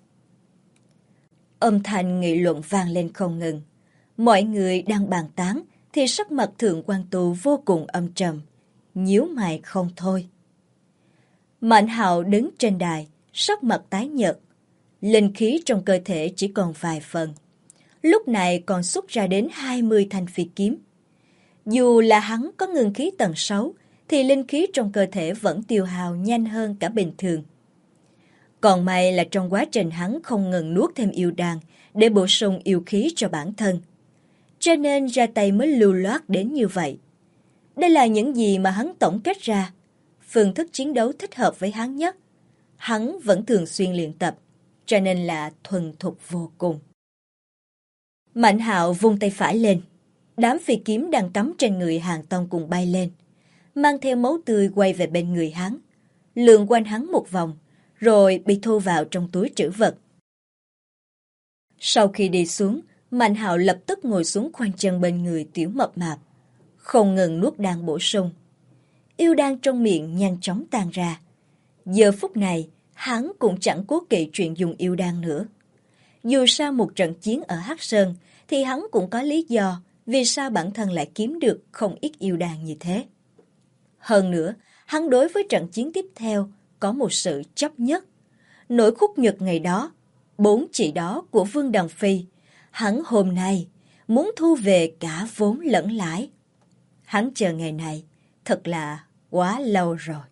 Âm thanh nghị luận vang lên không ngừng. Mọi người đang bàn tán thì sắc mặt Thượng Quan Tu vô cùng âm trầm, nhíu mày không thôi. Mạnh Hạo đứng trên đài, sắc mặt tái nhợt, linh khí trong cơ thể chỉ còn vài phần. Lúc này còn xuất ra đến 20 thanh phi kiếm. Dù là hắn có ngưng khí tầng 6, thì linh khí trong cơ thể vẫn tiêu hao nhanh hơn cả bình thường. Còn may là trong quá trình hắn không ngừng nuốt thêm yêu đan để bổ sung yêu khí cho bản thân. Cho nên ra tay mới lưu loát đến như vậy. Đây là những gì mà hắn tổng kết ra. Phương thức chiến đấu thích hợp với hắn nhất. Hắn vẫn thường xuyên luyện tập, cho nên là thuần thục vô cùng. Mạnh Hạo vung tay phải lên. Đám phi kiếm đang cắm trên người Hàng Tông cùng bay lên, mang theo máu tươi quay về bên người hắn, lượn quanh hắn một vòng, rồi bị thu vào trong túi trữ vật. Sau khi đi xuống, Mạnh Hạo lập tức ngồi xuống khoanh chân bên người Tiểu Mập Mạp, không ngừng nuốt đan bổ sung. Yêu đan trong miệng nhanh chóng tan ra. Giờ phút này, hắn cũng chẳng cố kỵ chuyện dùng yêu đan nữa. Dù sao một trận chiến ở Hắc Sơn, thì hắn cũng có lý do vì sao bản thân lại kiếm được không ít yêu đan như thế. Hơn nữa, hắn đối với trận chiến tiếp theo có một sự chấp nhất. Nỗi khúc nhật ngày đó, 4 chỉ đó của Vương Đằng Phi, hắn hôm nay muốn thu về cả vốn lẫn lãi. Hắn chờ ngày này thật là quá lâu rồi.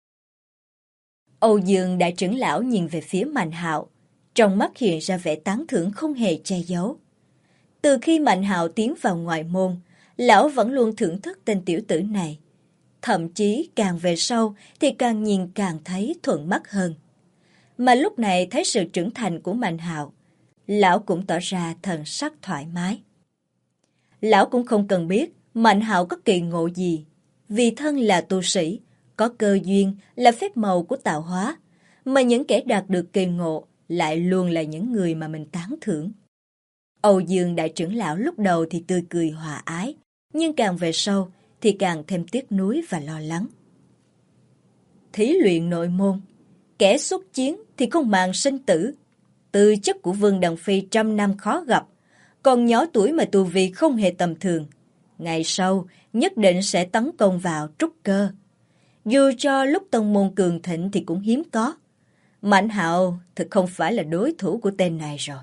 Âu Dương Đại Trưởng Lão nhìn về phía Mạnh Hạo, trong mắt hiện ra vẻ tán thưởng không hề che giấu. Từ khi Mạnh Hạo tiến vào ngoại môn, lão vẫn luôn thưởng thức tên tiểu tử này. Thậm chí càng về sau thì càng nhìn càng thấy thuận mắt hơn. Mà lúc này thấy sự trưởng thành của Mạnh Hạo, lão cũng tỏ ra thần sắc thoải mái. Lão cũng không cần biết Mạnh Hạo có kỳ ngộ gì, vì thân là tu sĩ, có cơ duyên là phép màu của tạo hóa, mà những kẻ đạt được kỳ ngộ lại luôn là những người mà mình tán thưởng. Âu Dương Đại Trưởng Lão lúc đầu thì tươi cười hòa ái, nhưng càng về sau thì càng thêm tiếc nuối và lo lắng. Thí luyện nội môn, kẻ xuất chiến thì không màng sinh tử. Tư chất của Vương Đằng Phi trăm năm khó gặp, còn nhỏ tuổi mà tu vi không hề tầm thường. Ngày sau nhất định sẽ tấn công vào trúc cơ. Dù cho lúc tông môn cường thịnh thì cũng hiếm có. Mạnh Hạo thực không phải là đối thủ của tên này rồi.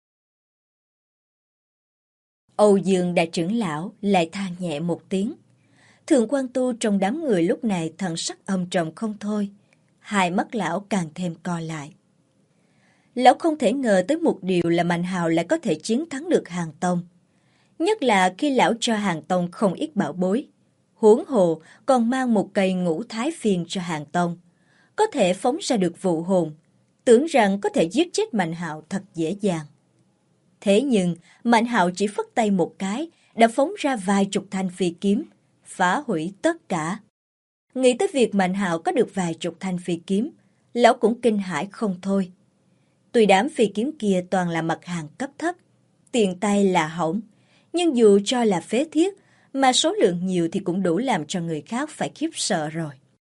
Âu Dương Đại Trưởng Lão lại than nhẹ một tiếng. Thượng Quan Tu trong đám người lúc này thần sắc âm trầm không thôi. Hai mắt lão càng thêm co lại. Lão không thể ngờ tới một điều là Mạnh Hạo lại có thể chiến thắng được Hàng Tông. Nhất là khi lão cho Hàng Tông không ít bảo bối. Huống hồ còn mang một cây ngũ thái phiên cho Hàng Tông. có thể phóng ra được vụ hồn, tưởng rằng có thể giết chết Mạnh Hạo thật dễ dàng. Thế nhưng Mạnh Hạo chỉ phất tay một cái đã phóng ra vài chục thanh phi kiếm, phá hủy tất cả. Nghĩ tới việc Mạnh Hạo có được vài chục thanh phi kiếm, lão cũng kinh hãi không thôi. Tuy đám phi kiếm kia toàn là mặt hàng cấp thấp, tiền tay là hỏng, nhưng dù cho là phế thiết, mà số lượng nhiều thì cũng đủ làm cho người khác phải khiếp sợ rồi.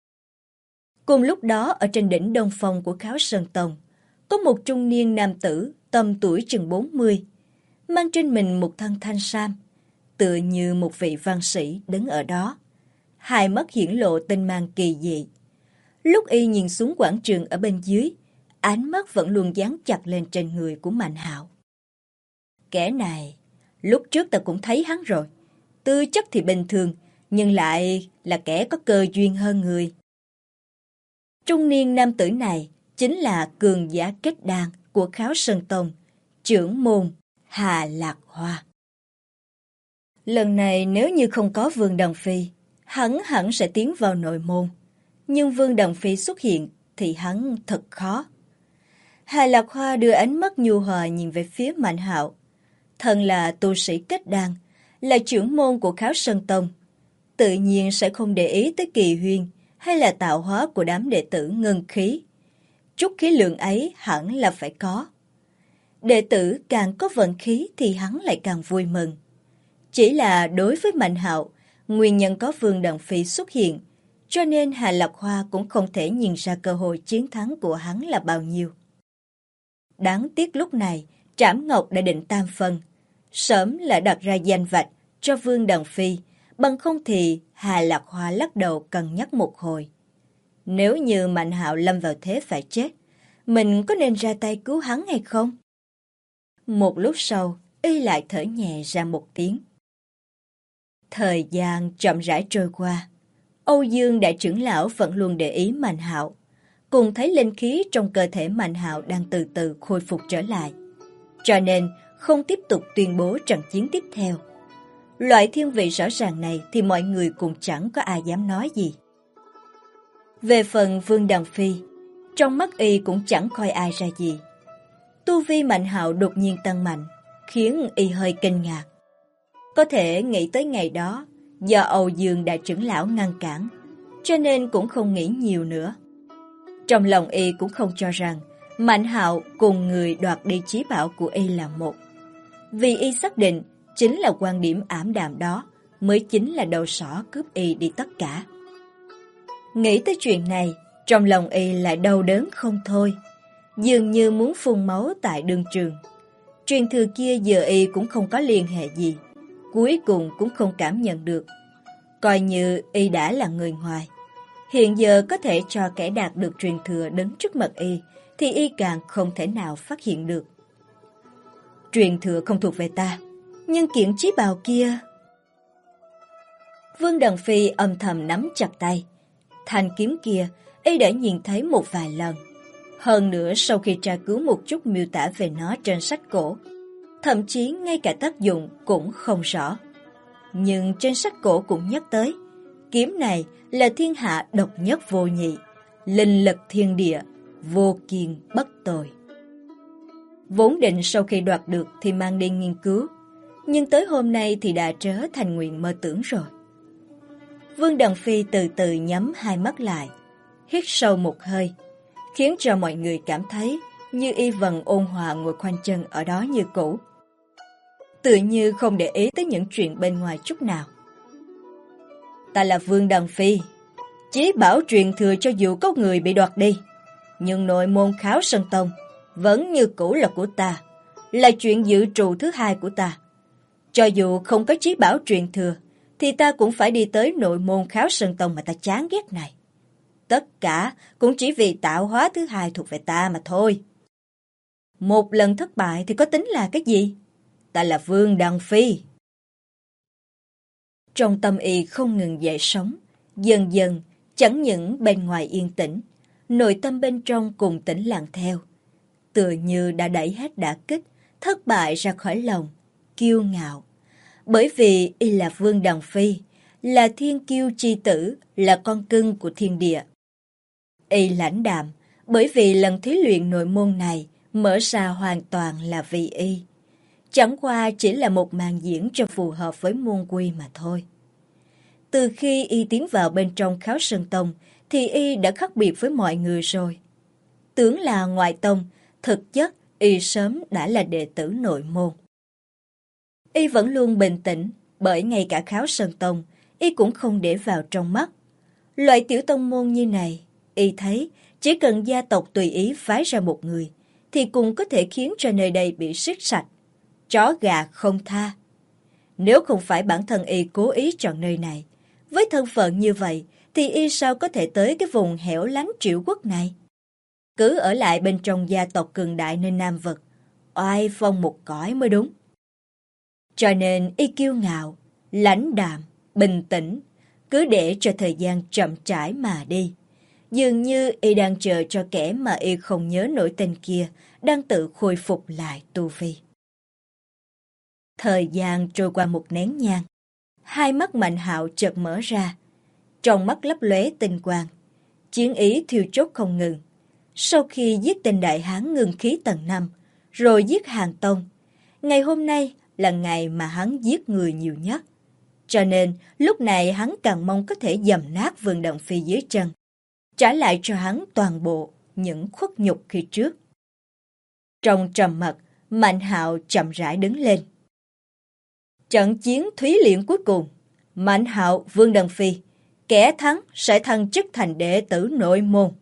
Cùng lúc đó, ở trên đỉnh Đông Phong của Kháo Sơn Tông, có một trung niên nam tử tầm tuổi chừng 40, mang trên mình một thân thanh sam, tựa như một vị văn sĩ đứng ở đó. Hai mắt hiển lộ tinh mang kỳ dị. Lúc y nhìn xuống quảng trường ở bên dưới, ánh mắt vẫn luôn dán chặt lên trên người của Mạnh Hạo. Kẻ này, lúc trước ta cũng thấy hắn rồi. Tư chất thì bình thường, nhưng lại là kẻ có cơ duyên hơn người. Trung niên nam tử này chính là cường giả kết đan của Kháo Sơn Tông, trưởng môn Hà Lạc Hoa. Lần này nếu như không có Vương Đồng Phi, hắn hẳn sẽ tiến vào nội môn. Nhưng Vương Đồng Phi xuất hiện thì hắn thật khó. Hà Lạc Hoa đưa ánh mắt nhu hòa nhìn về phía Mạnh Hạo. Thần là tu sĩ kết đan, là trưởng môn của Kháo Sơn Tông, tự nhiên sẽ không để ý tới kỳ huyên hay là tạo hóa của đám đệ tử ngân khí. Chút khí lượng ấy hẳn là phải có. Đệ tử càng có vận khí thì hắn lại càng vui mừng. Chỉ là đối với Mạnh Hạo, nguyên nhân có Vương Đồng Phi xuất hiện, cho nên Hà Lạc Hoa cũng không thể nhìn ra cơ hội chiến thắng của hắn là bao nhiêu. Đáng tiếc lúc này, Trảm Ngọc đã định tam phân, sớm là đặt ra danh vạch cho Vương Đồng Phi, bằng không thì Hà Lạc Hoa lắc đầu cân nhắc một hồi. Nếu như Mạnh Hạo lâm vào thế phải chết, mình có nên ra tay cứu hắn hay không? Một lúc sau, y lại thở nhẹ ra một tiếng. Thời gian chậm rãi trôi qua. Âu Dương đại trưởng lão vẫn luôn để ý Mạnh Hạo, cùng thấy linh khí trong cơ thể Mạnh Hạo đang từ từ khôi phục trở lại, cho nên không tiếp tục tuyên bố trận chiến tiếp theo. Loại thiên vị rõ ràng này thì mọi người cũng chẳng có ai dám nói gì. Về phần Vương Đồng Phi, trong mắt y cũng chẳng coi ai ra gì. Tu vi Mạnh Hạo đột nhiên tăng mạnh, khiến y hơi kinh ngạc. Có thể nghĩ tới ngày đó, do Âu Dương đại trưởng lão ngăn cản, cho nên cũng không nghĩ nhiều nữa. Trong lòng y cũng không cho rằng Mạnh Hạo cùng người đoạt đi chí bảo của y là một. Vì y xác định chính là quan điểm ảm đạm đó mới chính là đầu sỏ cướp y đi tất cả. Nghĩ tới chuyện này, trong lòng y lại đau đớn không thôi, dường như muốn phun máu tại đương trường. Truyền thừa kia giờ y cũng không có liên hệ gì, cuối cùng cũng không cảm nhận được. Coi như y đã là người ngoài, hiện giờ có thể cho kẻ đạt được truyền thừa đứng trước mặt y, thì y càng không thể nào phát hiện được. Truyền thừa không thuộc về ta, nhưng kiện chí bào kia... Vương Đồng Phi âm thầm nắm chặt tay. Thanh kiếm kia, y đã nhìn thấy một vài lần. Hơn nữa sau khi tra cứu một chút miêu tả về nó trên sách cổ, thậm chí ngay cả tác dụng cũng không rõ. Nhưng trên sách cổ cũng nhắc tới, kiếm này là thiên hạ độc nhất vô nhị, linh lực thiên địa, vô kiên bất tồi. Vốn định sau khi đoạt được thì mang đi nghiên cứu, nhưng tới hôm nay thì đã trở thành nguyện mơ tưởng rồi. Vương Đồng Phi từ từ nhắm hai mắt lại, hít sâu một hơi, khiến cho mọi người cảm thấy như y vẫn ôn hòa ngồi khoanh chân ở đó như cũ, tự như không để ý tới những chuyện bên ngoài chút nào. Ta là Vương Đồng Phi, chí bảo truyền thừa cho dù có người bị đoạt đi, nhưng nội môn Kháo Sơn Tông vẫn như cũ là của ta, là chuyện dự trù thứ hai của ta. Cho dù không có chí bảo truyền thừa, thì ta cũng phải đi tới nội môn Kháo Sơn Tông mà ta chán ghét này. Tất cả cũng chỉ vì tạo hóa thứ hai thuộc về ta mà thôi. Một lần thất bại thì có tính là cái gì? Ta là Vương Đồng Phi. Trong tâm y không ngừng dậy sóng, dần dần chẳng những bên ngoài yên tĩnh, nội tâm bên trong cùng tĩnh lặng theo. Tựa như đã đẩy hết đả kích, thất bại ra khỏi lòng, kiêu ngạo. Bởi vì y là Vương Đồng Phi, là thiên kiêu chi tử, là con cưng của thiên địa. Y lãnh đạm, bởi vì lần thí luyện nội môn này mở ra hoàn toàn là vì Y. Chẳng qua chỉ là một màn diễn cho phù hợp với môn quy mà thôi. Từ khi Y tiến vào bên trong Kháo Sơn Tông thì Y đã khác biệt với mọi người rồi. Tưởng là ngoại tông, thực chất Y sớm đã là đệ tử nội môn. Y vẫn luôn bình tĩnh, bởi ngay cả Kháo Sơn Tông Y cũng không để vào trong mắt. Loại tiểu tông môn như này, Y thấy chỉ cần gia tộc tùy ý phái ra một người thì cũng có thể khiến cho nơi đây bị siết sạch, chó gà không tha. Nếu không phải bản thân Y cố ý chọn nơi này, với thân phận như vậy thì Y sao có thể tới cái vùng hẻo lánh Triệu Quốc này? Cứ ở lại bên trong gia tộc cường đại nơi Nam Vực, oai phong một cõi mới đúng. Cho nên Y kiêu ngạo, lãnh đạm, bình tĩnh, cứ để cho thời gian chậm rãi mà đi. Dường như Y đang chờ cho kẻ mà Y không nhớ nổi tên kia đang tự khôi phục lại tu vi. Thời gian trôi qua một nén nhang, hai mắt Mạnh Hạo chợt mở ra, trong mắt lấp lóe tinh quang, chiến ý thiêu chốt không ngừng. Sau khi giết tên đại hán ngưng khí tầng 5, rồi giết Hàn Tông, ngày hôm nay là ngày mà hắn giết người nhiều nhất. Cho nên lúc này hắn càng mong có thể dầm nát Vương Đồng Phi dưới chân, trả lại cho hắn toàn bộ những khuất nhục khi trước. Trong trầm mặc, Mạnh Hạo chậm rãi đứng lên. Trận chiến thúy liễn cuối cùng, Mạnh Hạo, Vương Đồng Phi, kẻ thắng sẽ thăng chức thành đệ tử nội môn.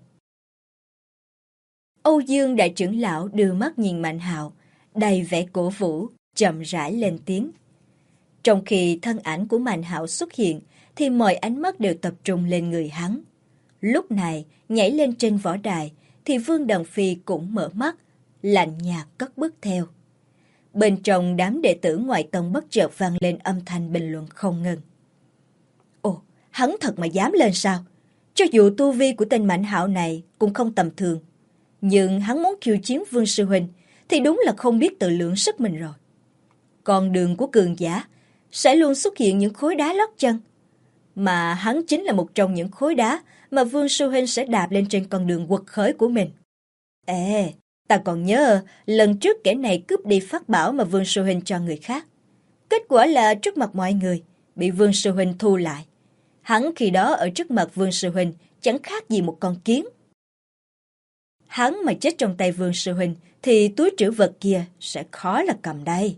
Âu Dương đại trưởng lão đưa mắt nhìn Mạnh Hạo, đầy vẻ cổ vũ, chậm rãi lên tiếng. Trong khi thân ảnh của Mạnh Hạo xuất hiện, thì mọi ánh mắt đều tập trung lên người hắn. Lúc này, nhảy lên trên võ đài, thì Vương Đồng Phi cũng mở mắt, lạnh nhạt cất bước theo. Bên trong đám đệ tử ngoại tông bất chợt vang lên âm thanh bình luận không ngừng. Ồ, hắn thật mà dám lên sao? Cho dù tu vi của tên Mạnh Hạo này cũng không tầm thường, nhưng hắn muốn khiêu chiến Vương sư huynh thì đúng là không biết tự lượng sức mình rồi. Con đường của cường giả sẽ luôn xuất hiện những khối đá lót chân, mà hắn chính là một trong những khối đá mà Vương sư huynh sẽ đạp lên trên con đường quật khởi của mình. Ê, ta còn nhớ lần trước kẻ này cướp đi pháp bảo mà Vương sư huynh cho người khác. Kết quả là trước mặt mọi người bị Vương sư huynh thu lại. Hắn khi đó ở trước mặt Vương sư huynh chẳng khác gì một con kiến. Hắn mà chết trong tay Vương sư huynh thì túi trữ vật kia sẽ khó là cầm đây.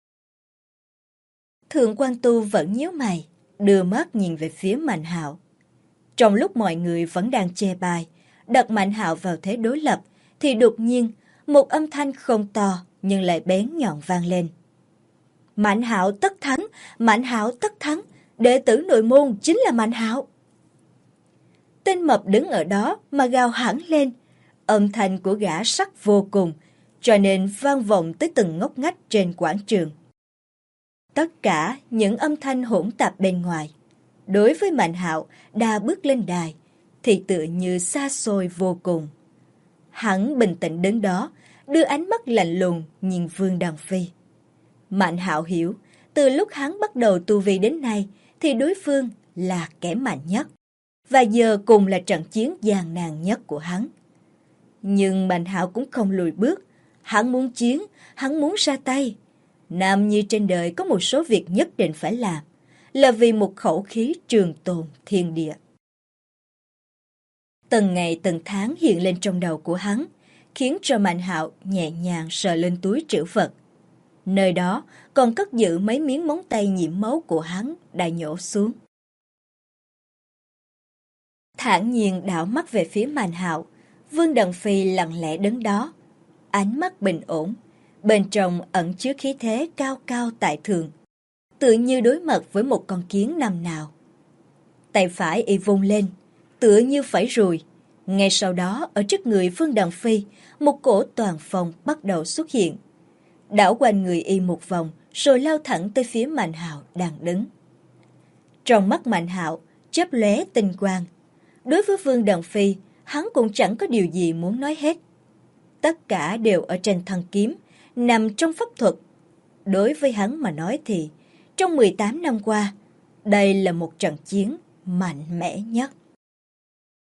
Thượng Quan Tu vẫn nhíu mày, đưa mắt nhìn về phía Mạnh Hạo. Trong lúc mọi người vẫn đang chê bai, đặt Mạnh Hạo vào thế đối lập, thì đột nhiên một âm thanh không to nhưng lại bén nhọn vang lên. Mạnh Hạo tất thắng, Mạnh Hạo tất thắng, đệ tử nội môn chính là Mạnh Hạo. Tên mập đứng ở đó mà gào hẳn lên, âm thanh của gã sắc vô cùng, cho nên vang vọng tới từng ngóc ngách trên quảng trường. Tất cả những âm thanh hỗn tạp bên ngoài, đối với Mạnh Hạo đã bước lên đài, thì tựa như xa xôi vô cùng. Hắn bình tĩnh đứng đó, đưa ánh mắt lạnh lùng nhìn Vương Đồng Phi. Mạnh Hạo hiểu, từ lúc hắn bắt đầu tu vi đến nay, thì đối phương là kẻ mạnh nhất, và giờ cùng là trận chiến gian nan nhất của hắn. Nhưng Mạnh Hạo cũng không lùi bước, hắn muốn chiến, hắn muốn ra tay. Nam nhi trên đời có một số việc nhất định phải làm, là vì một khẩu khí trường tồn thiên địa. Từng ngày từng tháng hiện lên trong đầu của hắn, khiến cho Mạnh Hạo nhẹ nhàng sờ lên túi trữ vật. Nơi đó còn cất giữ mấy miếng móng tay nhiễm máu của hắn đã nhổ xuống. Thản nhiên đảo mắt về phía Mạnh Hạo, Vương Đồng Phi lặng lẽ đứng đó, ánh mắt bình ổn, bên trong ẩn chứa khí thế cao cao tại thượng, tựa như đối mặt với một con kiến năm nào. Tay phải y vung lên, tựa như phải rùi. Ngay sau đó, ở trước người Vương Đồng Phi, một cổ toàn phong bắt đầu xuất hiện. Đảo quanh người y một vòng, rồi lao thẳng tới phía Mạnh Hạo đang đứng. Trong mắt Mạnh Hạo chớp lóe tinh quang. Đối với Vương Đồng Phi, hắn cũng chẳng có điều gì muốn nói hết. Tất cả đều ở trên thân kiếm, nằm trong pháp thuật. Đối với hắn mà nói thì, trong 18 năm qua, đây là một trận chiến mạnh mẽ nhất.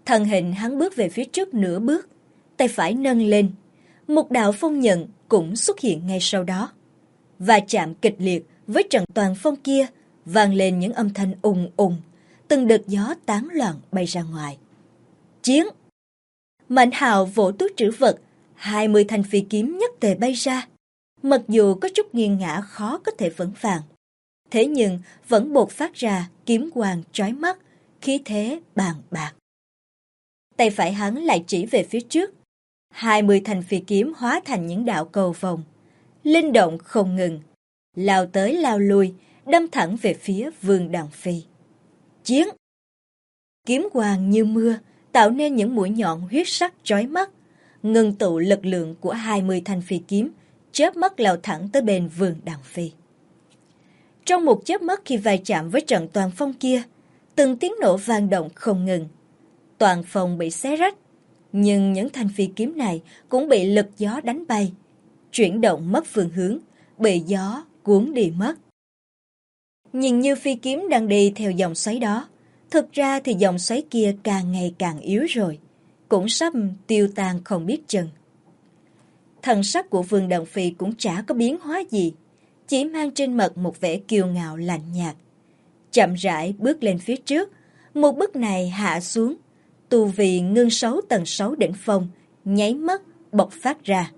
Thân hình hắn bước về phía trước nửa bước, tay phải nâng lên. Một đạo phong nhận cũng xuất hiện ngay sau đó. Và chạm kịch liệt với trận toàn phong kia, vang lên những âm thanh ùng ùng, từng đợt gió tán loạn bay ra ngoài. Chiến! Mạnh Hạo vỗ túi trữ vật, 20 thanh phi kiếm nhất tề bay ra. Mặc dù có chút nghiêng ngã khó có thể vững vàng, thế nhưng vẫn bộc phát ra kiếm quang chói mắt, khí thế bàn bạc. Tay phải hắn lại chỉ về phía trước. 20 thanh phi kiếm hóa thành những đạo cầu vồng, linh động không ngừng, lao tới lao lui, đâm thẳng về phía Vương Đằng Phi. Chiến! Kiếm quang như mưa, tạo nên những mũi nhọn huyết sắc chói mắt, ngưng tụ lực lượng của 20 thanh phi kiếm, chớp mắt lao thẳng tới bên Vương Đằng Phi. Trong một chớp mắt khi va chạm với trận toàn phong kia, từng tiếng nổ vang động không ngừng. Toàn phong bị xé rách, nhưng những thanh phi kiếm này cũng bị lực gió đánh bay, chuyển động mất phương hướng, bị gió cuốn đi mất. Nhìn như phi kiếm đang đi theo dòng xoáy đó, thực ra thì dòng xoáy kia càng ngày càng yếu rồi, cũng sắp tiêu tan không biết chừng. Thần sắc của Vương Đằng Phi cũng chả có biến hóa gì, chỉ mang trên mặt một vẻ kiêu ngạo lạnh nhạt. Chậm rãi bước lên phía trước, một bước này hạ xuống, tu vi ngưng 6 tầng 6 đỉnh phong, nháy mắt bộc phát ra.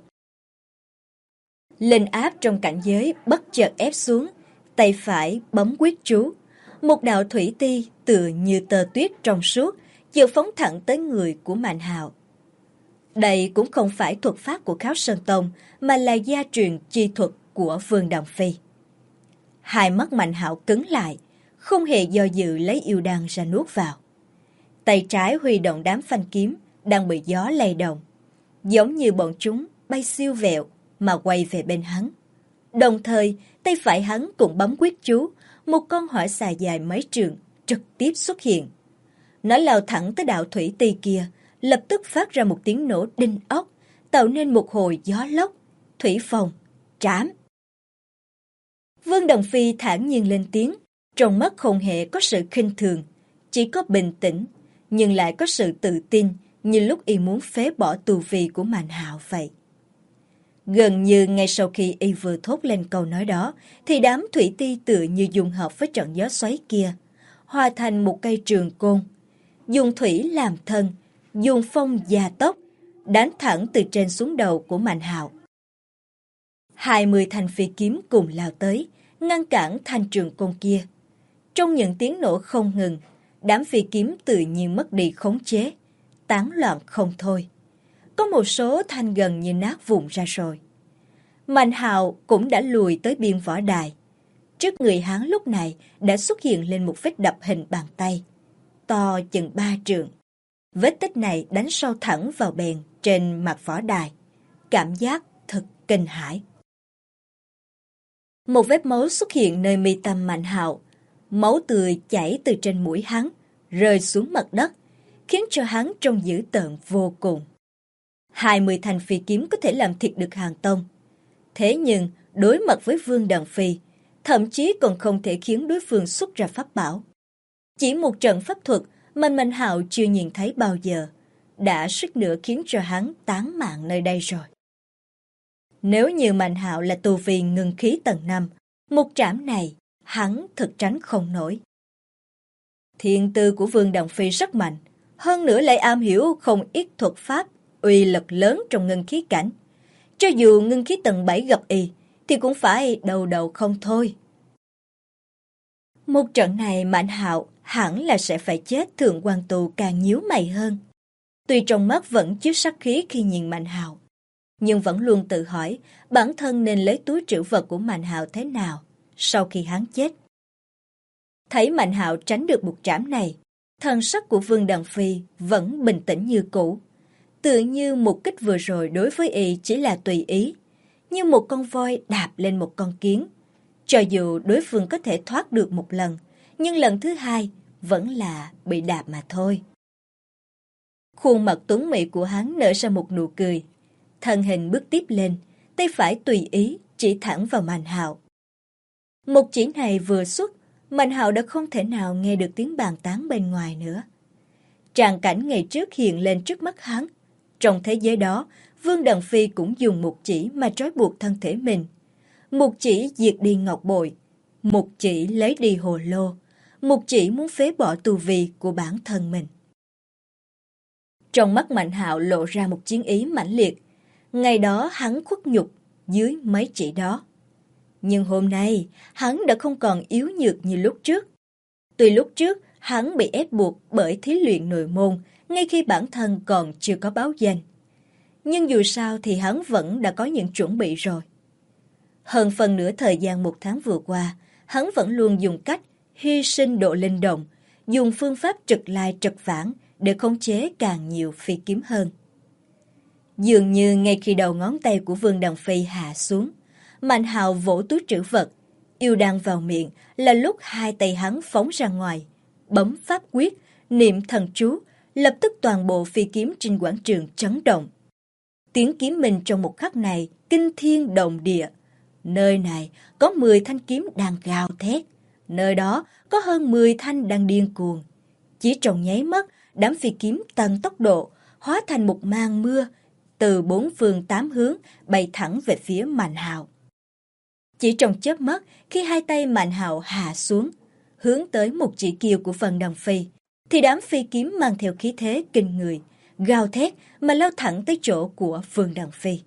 Linh áp trong cảnh giới bất chợt ép xuống, tay phải bấm quyết chú. Một đạo thủy ti tựa như tơ tuyết trong suốt, chợt phóng thẳng tới người của Mạnh Hạo. Đây cũng không phải thuật pháp của Kháo Sơn Tông, mà là gia truyền chi thuật của Vương Đằng Phi. Hai mắt Mạnh Hạo cứng lại, không hề do dự lấy yêu đan ra nuốt vào. Tay trái huy động đám phanh kiếm đang bị gió lay động, giống như bọn chúng bay siêu vẹo mà quay về bên hắn. Đồng thời, tay phải hắn cũng bấm quyết chú, một con hỏa xà dài mấy trượng trực tiếp xuất hiện. Nó lao thẳng tới đạo thủy ti kia, lập tức phát ra một tiếng nổ đinh ốc, tạo nên một hồi gió lốc, thủy phong, trảm. Vương Đằng Phi thản nhiên lên tiếng, trong mắt không hề có sự khinh thường, chỉ có bình tĩnh, nhưng lại có sự tự tin, như lúc y muốn phế bỏ tu vi của Mạnh Hạo vậy. Gần như ngay sau khi y vừa thốt lên câu nói đó, thì đám thủy ti tựa như dung hợp với trận gió xoáy kia, hòa thành một cây trường côn, dùng thủy làm thân, dùng phong gia tốc, đánh thẳng từ trên xuống đầu của Mạnh Hạo. 20 thanh phi kiếm cùng lao tới, ngăn cản thanh trường côn kia. Trong những tiếng nổ không ngừng, đám phi kiếm tự nhiên mất đi khống chế, tán loạn không thôi. Có một số thanh gần như nát vụn ra rồi. Mạnh Hạo cũng đã lùi tới biên võ đài. Trước người hắn lúc này đã xuất hiện lên một vết đập hình bàn tay, to chừng 3 trượng. Vết tích này đánh sâu thẳng vào bèn trên mặt võ đài. Cảm giác thật kinh hãi. Một vết máu xuất hiện nơi mi tâm Mạnh Hạo. Máu tươi chảy từ trên mũi hắn, rơi xuống mặt đất, khiến cho hắn trông dữ tợn vô cùng. 20 thanh phi kiếm có thể làm thịt được Hàn Tông. Thế nhưng, đối mặt với Vương Đằng Phi, thậm chí còn không thể khiến đối phương xuất ra pháp bảo. Chỉ một trận pháp thuật mà Mạnh Hạo chưa nhìn thấy bao giờ, đã suýt nữa khiến cho hắn tán mạng nơi đây rồi. Nếu như Mạnh Hạo là tu vi ngưng khí tầng 5, một trảm này, hắn thực tránh không nổi. Thiên tư của Vương Đằng Phi rất mạnh, hơn nữa lại am hiểu không ít thuật pháp, uy lực lớn trong ngưng khí cảnh. Cho dù ngưng khí tầng 7 gặp y, thì cũng phải đầu đầu không thôi. Một trận này Mạnh Hạo hẳn là sẽ phải chết. Thượng quan Tù càng nhíu mày hơn. Tuy trong mắt vẫn chứa sát khí khi nhìn Mạnh Hạo, nhưng vẫn luôn tự hỏi bản thân nên lấy túi trữ vật của Mạnh Hạo thế nào sau khi hắn chết. Thấy Mạnh Hạo tránh được một trảm này, thần sắc của Vương Đằng Phi vẫn bình tĩnh như cũ. Tựa như một kích vừa rồi đối với y chỉ là tùy ý, như một con voi đạp lên một con kiến. Cho dù đối phương có thể thoát được một lần, nhưng lần thứ hai vẫn là bị đạp mà thôi. Khuôn mặt tuấn mỹ của hắn nở ra một nụ cười. Thân hình bước tiếp lên, tay phải tùy ý chỉ thẳng vào Mạnh Hạo. Một chỉ này vừa xuất, Mạnh Hạo đã không thể nào nghe được tiếng bàn tán bên ngoài nữa. Tràng cảnh ngày trước hiện lên trước mắt hắn. Trong thế giới đó, Vương Đằng Phi cũng dùng một chỉ mà trói buộc thân thể mình. Một chỉ diệt đi ngọc bội, một chỉ lấy đi hồ lô, một chỉ muốn phế bỏ tu vi của bản thân mình. Trong mắt Mạnh Hạo lộ ra một chiến ý mãnh liệt. Ngày đó hắn khuất nhục dưới mấy chỉ đó. Nhưng hôm nay, hắn đã không còn yếu nhược như lúc trước. Tuy lúc trước, hắn bị ép buộc bởi thí luyện nội môn, ngay khi bản thân còn chưa có báo danh. Nhưng dù sao thì hắn vẫn đã có những chuẩn bị rồi. Hơn phần nửa thời gian 1 tháng vừa qua, hắn vẫn luôn dùng cách hy sinh độ linh động, dùng phương pháp trực lai trực vãng để khống chế càng nhiều phi kiếm hơn. Dường như ngay khi đầu ngón tay của Vương Đằng Phi hạ xuống, Mạnh Hạo vỗ túi trữ vật, yêu đan vào miệng là lúc hai tay hắn phóng ra ngoài, bấm pháp quyết, niệm thần chú, lập tức toàn bộ phi kiếm trên quảng trường chấn động. Tiếng kiếm minh trong một khắc này kinh thiên động địa. Nơi này có 10 thanh kiếm đang gào thét, nơi đó có hơn 10 thanh đang điên cuồng. Chỉ trong nháy mắt, đám phi kiếm tăng tốc độ, hóa thành một màn mưa, từ 4 phương 8 hướng bay thẳng về phía Mạnh Hạo. Chỉ trong chớp mắt, khi hai tay Mạnh Hạo hạ xuống, hướng tới một chỉ kiều của Vương Đằng Phi, thì đám phi kiếm mang theo khí thế kinh người, gào thét mà lao thẳng tới chỗ của Vương Đằng Phi.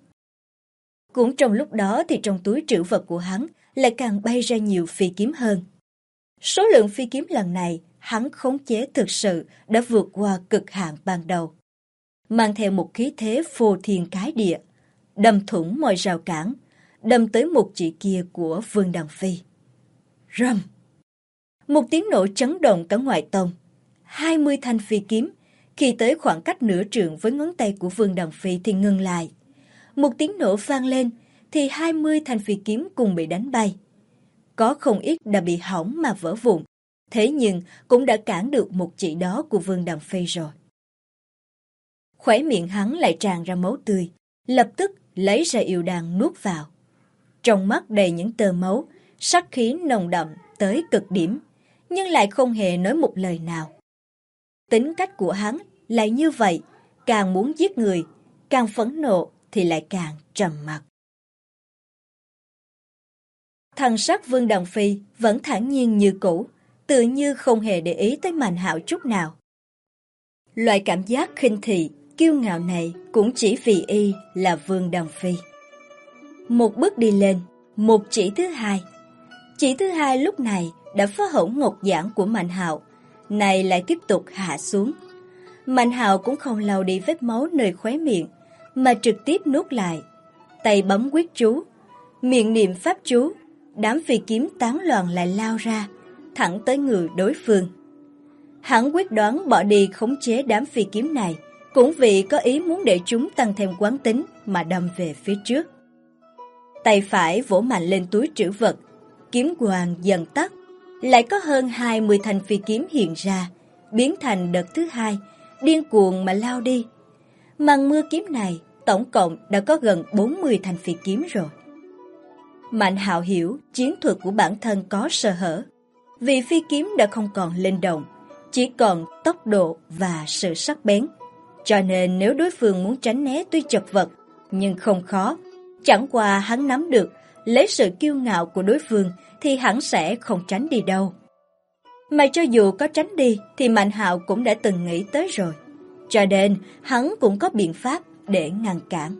Cũng trong lúc đó thì trong túi trữ vật của hắn lại càng bay ra nhiều phi kiếm hơn. Số lượng phi kiếm lần này hắn khống chế thực sự đã vượt qua cực hạn ban đầu. Mang theo một khí thế phô thiên cái địa, đâm thủng mọi rào cản, đâm tới một chỉ kia của Vương Đằng Phi. Rầm! Một tiếng nổ chấn động cả ngoại tông. 20 thanh phi kiếm, khi tới khoảng cách nửa trượng với ngón tay của Vương Đằng Phi thì ngừng lại. Một tiếng nổ vang lên, thì 20 thanh phi kiếm cùng bị đánh bay. Có không ít đã bị hỏng mà vỡ vụn, thế nhưng cũng đã cản được một chỉ đó của Vương Đằng Phi rồi. Khóe miệng hắn lại tràn ra máu tươi, lập tức lấy ra yêu đan nuốt vào. Trong mắt đầy những tơ máu, sát khí nồng đậm tới cực điểm, nhưng lại không hề nói một lời nào. Tính cách của hắn lại như vậy, càng muốn giết người, càng phẫn nộ thì lại càng trầm mặc. Thần sắc Vương Đằng Phi vẫn thản nhiên như cũ, tự như không hề để ý tới Mạnh Hạo chút nào. Loại cảm giác khinh thị, kiêu ngạo này cũng chỉ vì y là Vương Đằng Phi. Một bước đi lên, một chỉ thứ hai. Chỉ thứ hai lúc này đã phá hỏng ngọc giản của Mạnh Hạo, này lại tiếp tục hạ xuống. Mạnh Hạo cũng không lau đi vết máu nơi khóe miệng, mà trực tiếp nuốt lại. Tay bấm quyết chú, miệng niệm pháp chú, đám phi kiếm tán loạn lại lao ra, thẳng tới người đối phương. Hắn quyết đoán bỏ đi khống chế đám phi kiếm này, cũng vì có ý muốn để chúng tăng thêm quán tính mà đâm về phía trước. Tay phải vỗ mạnh lên túi trữ vật, kiếm quang dần tắt, lại có hơn 20 thanh phi kiếm hiện ra, biến thành đợt thứ hai, điên cuồng mà lao đi. Màn mưa kiếm này tổng cộng đã có gần 40 thanh phi kiếm rồi. Mạnh Hạo hiểu chiến thuật của bản thân có sơ hở, vì phi kiếm đã không còn linh động, chỉ còn tốc độ và sự sắc bén. Cho nên nếu đối phương muốn tránh né tuy chật vật, nhưng không khó. Chẳng qua hắn nắm được, lấy sự kiêu ngạo của đối phương thì hắn sẽ không tránh đi đâu. Mà cho dù có tránh đi thì Mạnh Hạo cũng đã từng nghĩ tới rồi. Cho nên hắn cũng có biện pháp để ngăn cản.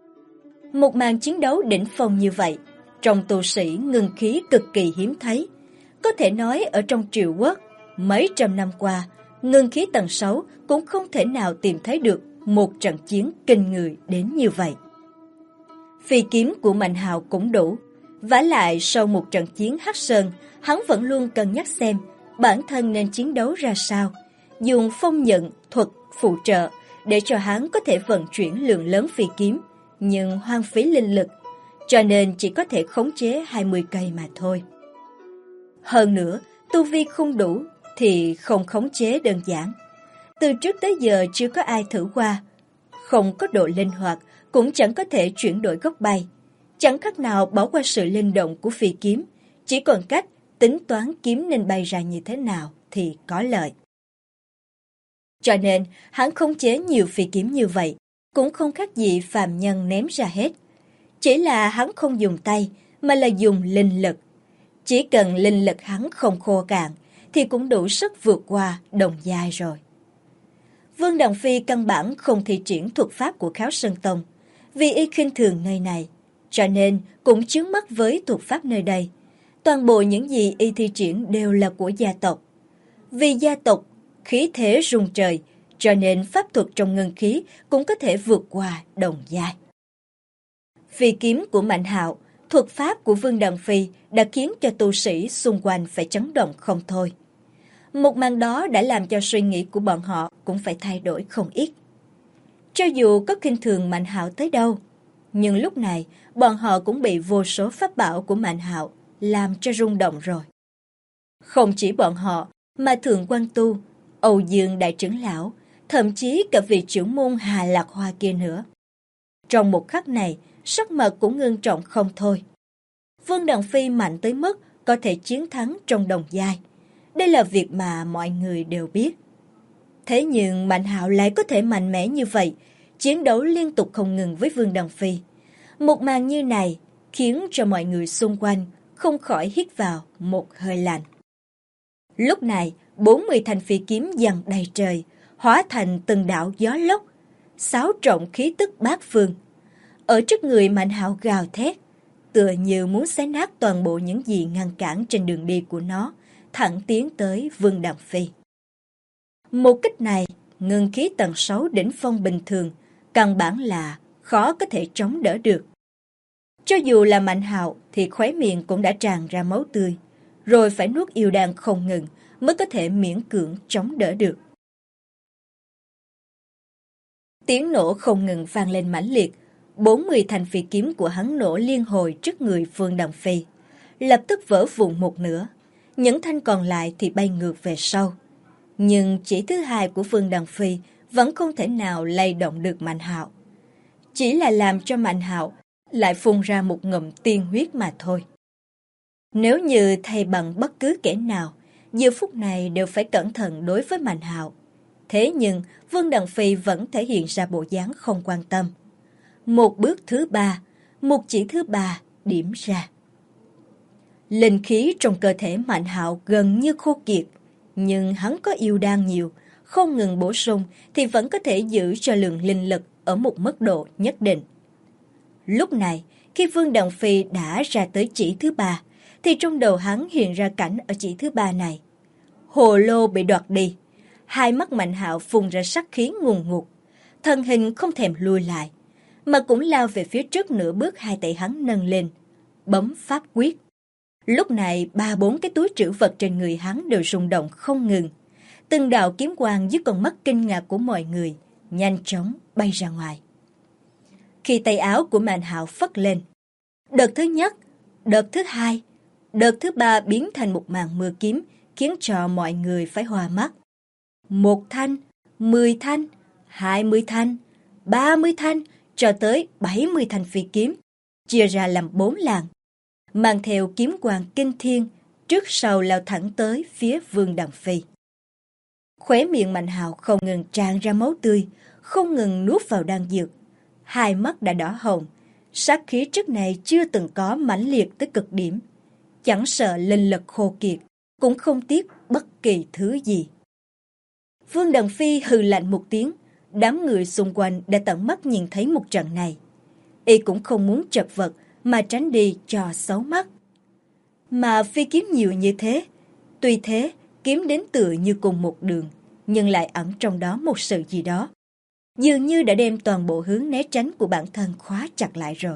Một màn chiến đấu đỉnh phong như vậy, trong tu sĩ ngưng khí cực kỳ hiếm thấy. Có thể nói ở trong Triệu Quốc, mấy trăm năm qua, ngưng khí tầng 6 cũng không thể nào tìm thấy được một trận chiến kinh người đến như vậy. Phi kiếm của Mạnh Hạo cũng đủ. Vả lại sau một trận chiến Hắc Sơn, hắn vẫn luôn cân nhắc xem bản thân nên chiến đấu ra sao, dùng phong nhận, thuật, phụ trợ để cho hắn có thể vận chuyển lượng lớn phi kiếm, nhưng hoang phí linh lực, cho nên chỉ có thể khống chế 20 cây mà thôi. Hơn nữa, tu vi không đủ thì không khống chế đơn giản. Từ trước tới giờ chưa có ai thử qua, không có độ linh hoạt, cũng chẳng có thể chuyển đổi góc bay, chẳng khác nào bỏ qua sự linh động của phi kiếm, chỉ còn cách tính toán kiếm nên bay ra như thế nào thì có lợi. Cho nên, hắn khống chế nhiều phi kiếm như vậy, cũng không khác gì phàm nhân ném ra hết. Chỉ là hắn không dùng tay, mà là dùng linh lực. Chỉ cần linh lực hắn không khô cạn, thì cũng đủ sức vượt qua đồng giai rồi. Vương Đằng Phi căn bản không thi triển thuật pháp của Kháo Sơn Tông, vì y khinh thường nơi này, cho nên cũng chướng mắt với thuật pháp nơi đây. Toàn bộ những gì y thi triển đều là của gia tộc. Vì gia tộc, khí thế rung trời, cho nên pháp thuật trong ngân khí cũng có thể vượt qua đồng giai. Phi kiếm của Mạnh Hạo, thuật pháp của Vương Đằng Phi đã khiến cho tu sĩ xung quanh phải chấn động không thôi. Một màn đó đã làm cho suy nghĩ của bọn họ cũng phải thay đổi không ít. Cho dù có khinh thường Mạnh Hạo tới đâu, nhưng lúc này bọn họ cũng bị vô số pháp bảo của Mạnh Hạo làm cho rung động rồi. Không chỉ bọn họ, mà Thượng Quan Tu, Âu Dương Đại Trưởng Lão, thậm chí cả vị trưởng môn Hà Lạc Hoa kia nữa. Trong một khắc này, sắc mặt cũng ngưng trọng không thôi. Vương Đằng Phi mạnh tới mức có thể chiến thắng trong đồng giai. Đây là việc mà mọi người đều biết. Thế nhưng Mạnh Hạo lại có thể mạnh mẽ như vậy, chiến đấu liên tục không ngừng với Vương Đằng Phi. Một màn như này khiến cho mọi người xung quanh không khỏi hít vào một hơi lạnh. Lúc này, 40 thanh phi kiếm giằng đầy trời, hóa thành từng đạo gió lốc, xáo trộn khí tức bát phương. Ở trước người Mạnh Hạo gào thét, tựa như muốn xé nát toàn bộ những gì ngăn cản trên đường đi của nó, thẳng tiến tới Vương Đằng Phi. Một kích này, ngân khí tầng 6 đỉnh phong bình thường, căn bản là khó có thể chống đỡ được. Cho dù là Mạnh Hạo thì khóe miệng cũng đã tràn ra máu tươi, rồi phải nuốt yêu đan không ngừng mới có thể miễn cưỡng chống đỡ được. Tiếng nổ không ngừng vang lên mãnh liệt, 40 thanh phi kiếm của hắn nổ liên hồi trước người Vương Đằng Phi, lập tức vỡ vụn một nửa, những thanh còn lại thì bay ngược về sau. Nhưng chỉ thứ hai của Vương Đằng Phi vẫn không thể nào lay động được Mạnh Hạo. Chỉ là làm cho Mạnh Hạo lại phun ra một ngụm tiên huyết mà thôi. Nếu như thay bằng bất cứ kẻ nào, giờ phút này đều phải cẩn thận đối với Mạnh Hạo. Thế nhưng Vương Đằng Phi vẫn thể hiện ra bộ dáng không quan tâm. Một bước thứ ba, một chỉ thứ ba điểm ra. Linh khí trong cơ thể Mạnh Hạo gần như khô kiệt, nhưng hắn có yêu đan nhiều, không ngừng bổ sung thì vẫn có thể giữ cho lượng linh lực ở một mức độ nhất định. Lúc này, khi Vương Đằng Phi đã ra tới chỉ thứ ba, thì trong đầu hắn hiện ra cảnh ở chỉ thứ ba này. Hồ lô bị đoạt đi, hai mắt Mạnh Hạo phun ra sát khí ngùn ngụt, thân hình không thèm lùi lại, mà cũng lao về phía trước nửa bước, hai tay hắn nâng lên, bấm pháp quyết. Lúc này 3-4 cái túi trữ vật trên người hắn đều rung động không ngừng. Từng đạo kiếm quang dưới con mắt kinh ngạc của mọi người nhanh chóng bay ra ngoài. Khi tay áo của Mạnh Hạo phất lên, đợt thứ nhất, đợt thứ hai, đợt thứ ba biến thành một màn mưa kiếm, khiến cho mọi người phải hoa mắt. 1 thanh, 10 thanh, 20 thanh, 30 thanh, cho tới 70 thanh phi kiếm, chia ra làm 4 làn, mang theo kiếm quang kinh thiên, trước sau lao thẳng tới phía Vương Đằng Phi. Khóe miệng Mạnh Hạo không ngừng tràn ra máu tươi, không ngừng nuốt vào đan dược, hai mắt đã đỏ hồng, sát khí trước này chưa từng có mãnh liệt tới cực điểm, chẳng sợ linh lực khô kiệt, cũng không tiếc bất kỳ thứ gì. Vương Đằng Phi hừ lạnh một tiếng, đám người xung quanh đã tận mắt nhìn thấy một trận này. Y cũng không muốn chật vật mà tránh đi cho xấu mắt. Mà phi kiếm nhiều như thế, tuy thế kiếm đến tựa như cùng một đường, nhưng lại ẩn trong đó một sự gì đó, dường như đã đem toàn bộ hướng né tránh của bản thân khóa chặt lại rồi.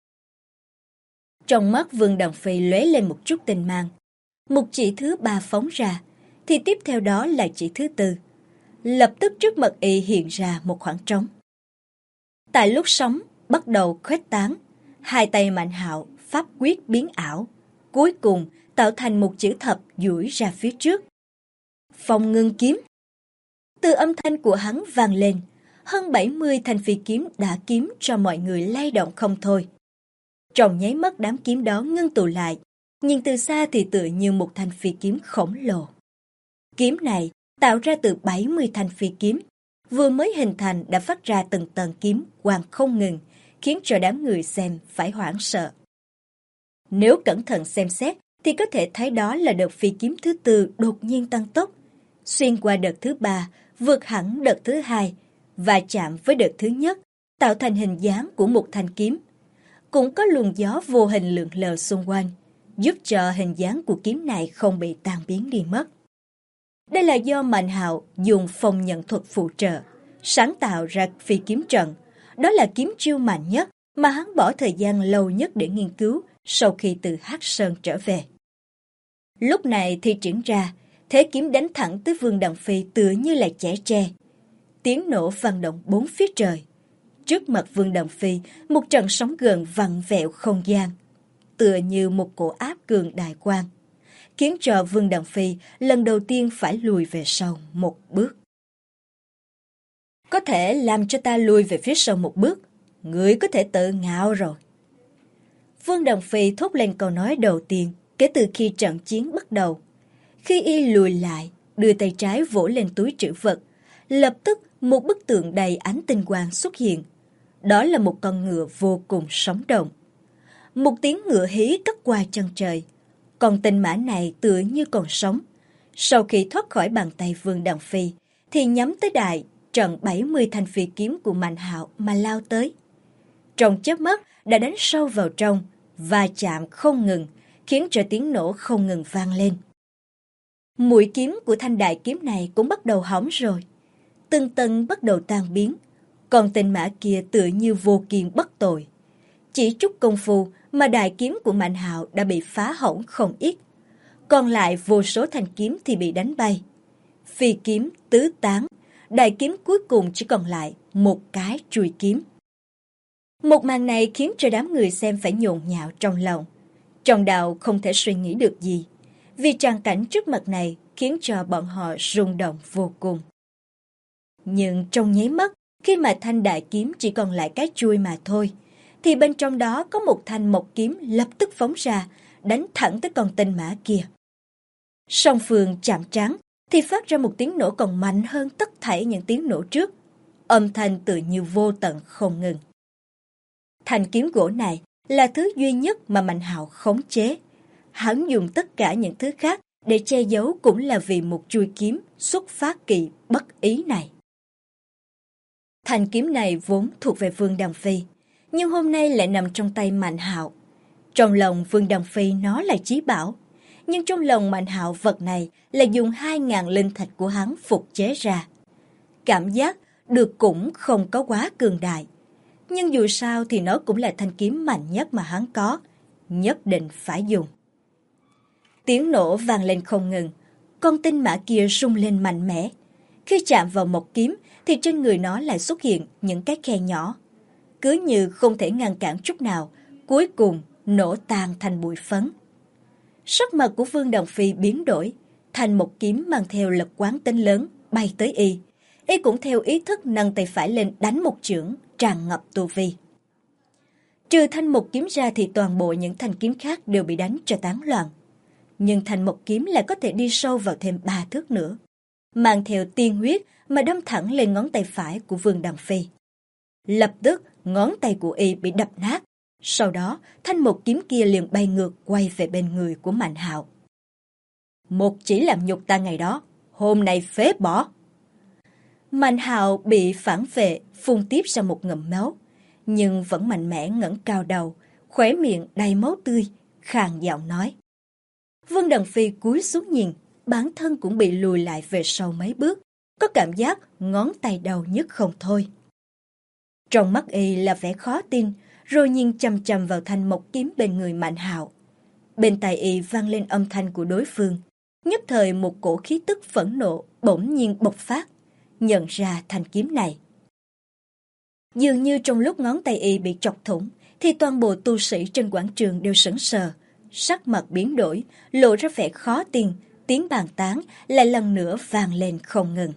Trong mắt Vương Đằng Phi lóe lên một chút tinh mang. Một chỉ thứ ba phóng ra, thì tiếp theo đó là chỉ thứ tư. Lập tức trước mặt y hiện ra một khoảng trống. Tại lúc sóng bắt đầu khuếch tán, hai tay Mạnh Hạo pháp quyết biến ảo, cuối cùng tạo thành một chữ thập duỗi ra phía trước. Phong Ngưng Kiếm. Từ âm thanh của hắn vang lên, hơn 70 thanh phi kiếm đã kiếm cho mọi người lay động không thôi. Trong nháy mắt đám kiếm đó ngưng tụ lại, nhìn từ xa thì tựa như một thanh phi kiếm khổng lồ. Kiếm này tạo ra từ 70 thanh phi kiếm. Vừa mới hình thành đã phát ra từng tầng kiếm quang không ngừng, khiến cho đám người xem phải hoảng sợ. Nếu cẩn thận xem xét thì có thể thấy đó là đợt phi kiếm thứ tư đột nhiên tăng tốc, xuyên qua đợt thứ ba, vượt hẳn đợt thứ hai và chạm với đợt thứ nhất, tạo thành hình dáng của một thanh kiếm. Cũng có luồng gió vô hình lượn lờ xung quanh, giúp cho hình dáng của kiếm này không bị tan biến đi mất. Đây là do Mạnh Hạo dùng phong nhận thuật phụ trợ, sáng tạo ra phi kiếm trận. Đó là kiếm chiêu mạnh nhất mà hắn bỏ thời gian lâu nhất để nghiên cứu sau khi từ Hắc Sơn trở về. Lúc này thì triển ra, thế kiếm đánh thẳng tới Vương Đằng Phi tựa như là chẻ tre. Tiếng nổ vang động bốn phía trời. Trước mặt Vương Đằng Phi, một trận sóng gần vặn vẹo không gian, tựa như một cổ áp cường đại quang, khiến cho Vương Đằng Phi lần đầu tiên phải lùi về sau một bước. Có thể làm cho ta lùi về phía sau một bước, ngươi có thể tự ngạo rồi. Vương Đằng Phi thốt lên câu nói đầu tiên kể từ khi trận chiến bắt đầu. Khi y lùi lại, đưa tay trái vỗ lên túi trữ vật, lập tức một bức tượng đầy ánh tinh quang xuất hiện. Đó là một con ngựa vô cùng sống động. Một tiếng ngựa hí cất qua chân trời. Con tinh mã này tựa như còn sống. Sau khi thoát khỏi bàn tay Vương Đằng Phi, thì nhắm tới đại trận 70 thanh phi kiếm của Mạnh Hạo mà lao tới. Trong chớp mắt đã đánh sâu vào trong, và chạm không ngừng, khiến cho tiếng nổ không ngừng vang lên. Mũi kiếm của thanh đại kiếm này cũng bắt đầu hỏng rồi. Từng tầng bắt đầu tan biến. Còn tên mã kia tựa như vô kiên bất tội. Chỉ chút công phu mà đại kiếm của Mạnh Hạo đã bị phá hỏng không ít. Còn lại vô số thanh kiếm thì bị đánh bay. Phi kiếm tứ tán, đại kiếm cuối cùng chỉ còn lại một cái chùi kiếm. Một màn này khiến cho đám người xem phải nhộn nhạo trong lòng. Trong đầu không thể suy nghĩ được gì, vì tràng cảnh trước mặt này khiến cho bọn họ rung động vô cùng. Nhưng trong nháy mắt, khi mà thanh đại kiếm chỉ còn lại cái chuôi mà thôi, thì bên trong đó có một thanh mộc kiếm lập tức phóng ra, đánh thẳng tới con tinh mã kia. Song phương chạm trán thì phát ra một tiếng nổ còn mạnh hơn tất thảy những tiếng nổ trước, âm thanh tự như vô tận không ngừng. Thanh kiếm gỗ này là thứ duy nhất mà Mạnh Hạo khống chế. Hắn dùng tất cả những thứ khác để che giấu cũng là vì một chuôi kiếm xuất phát kỳ bất ý này. Thanh kiếm này vốn thuộc về Vương Đằng Phi, nhưng hôm nay lại nằm trong tay Mạnh Hạo. Trong lòng Vương Đằng Phi nó là chí bảo, nhưng trong lòng Mạnh Hạo vật này là dùng 2.000 linh thạch của hắn phục chế ra. Cảm giác được cũng không có quá cường đại, nhưng dù sao thì nó cũng là thanh kiếm mạnh nhất mà hắn có, nhất định phải dùng. Tiếng nổ vang lên không ngừng, con tinh mã kia rung lên mạnh mẽ. Khi chạm vào một kiếm thì trên người nó lại xuất hiện những cái khe nhỏ. Cứ như không thể ngăn cản chút nào, cuối cùng nổ tan thành bụi phấn. Sắc mặt của Vương Đằng Phi biến đổi, thành một kiếm mang theo lực quán tính lớn bay tới y. Y cũng theo ý thức nâng tay phải lên đánh một chưởng tràn ngập tu vi. Trừ thanh một kiếm ra thì toàn bộ những thanh kiếm khác đều bị đánh cho tán loạn. Nhưng thanh một kiếm lại có thể đi sâu vào thêm 3 thước nữa, mang theo tiên huyết mà đâm thẳng lên ngón tay phải của Vương Đằng Phi. Lập tức ngón tay của y bị đập nát. Sau đó thanh một kiếm kia liền bay ngược quay về bên người của Mạnh Hạo. Một chỉ làm nhục ta ngày đó, hôm nay phế bỏ. Mạnh Hạo bị phản vệ, phun tiếp ra một ngụm máu, nhưng vẫn mạnh mẽ ngẩng cao đầu, khóe miệng đầy máu tươi, khàn giọng nói. Vương Đằng Phi cúi xuống nhìn, bản thân cũng bị lùi lại về sau mấy bước, có cảm giác ngón tay đau nhức không thôi. Trong mắt y là vẻ khó tin, rồi nhìn chằm chằm vào thanh mộc kiếm bên người Mạnh Hạo. Bên tai y vang lên âm thanh của đối phương, nhất thời một cổ khí tức phẫn nộ bỗng nhiên bộc phát, nhận ra thanh kiếm này. Dường như trong lúc ngón tay y bị chọc thủng, thì toàn bộ tu sĩ trên quảng trường đều sững sờ, sắc mặt biến đổi, lộ ra vẻ khó tin, tiếng bàn tán lại lần nữa vang lên không ngừng.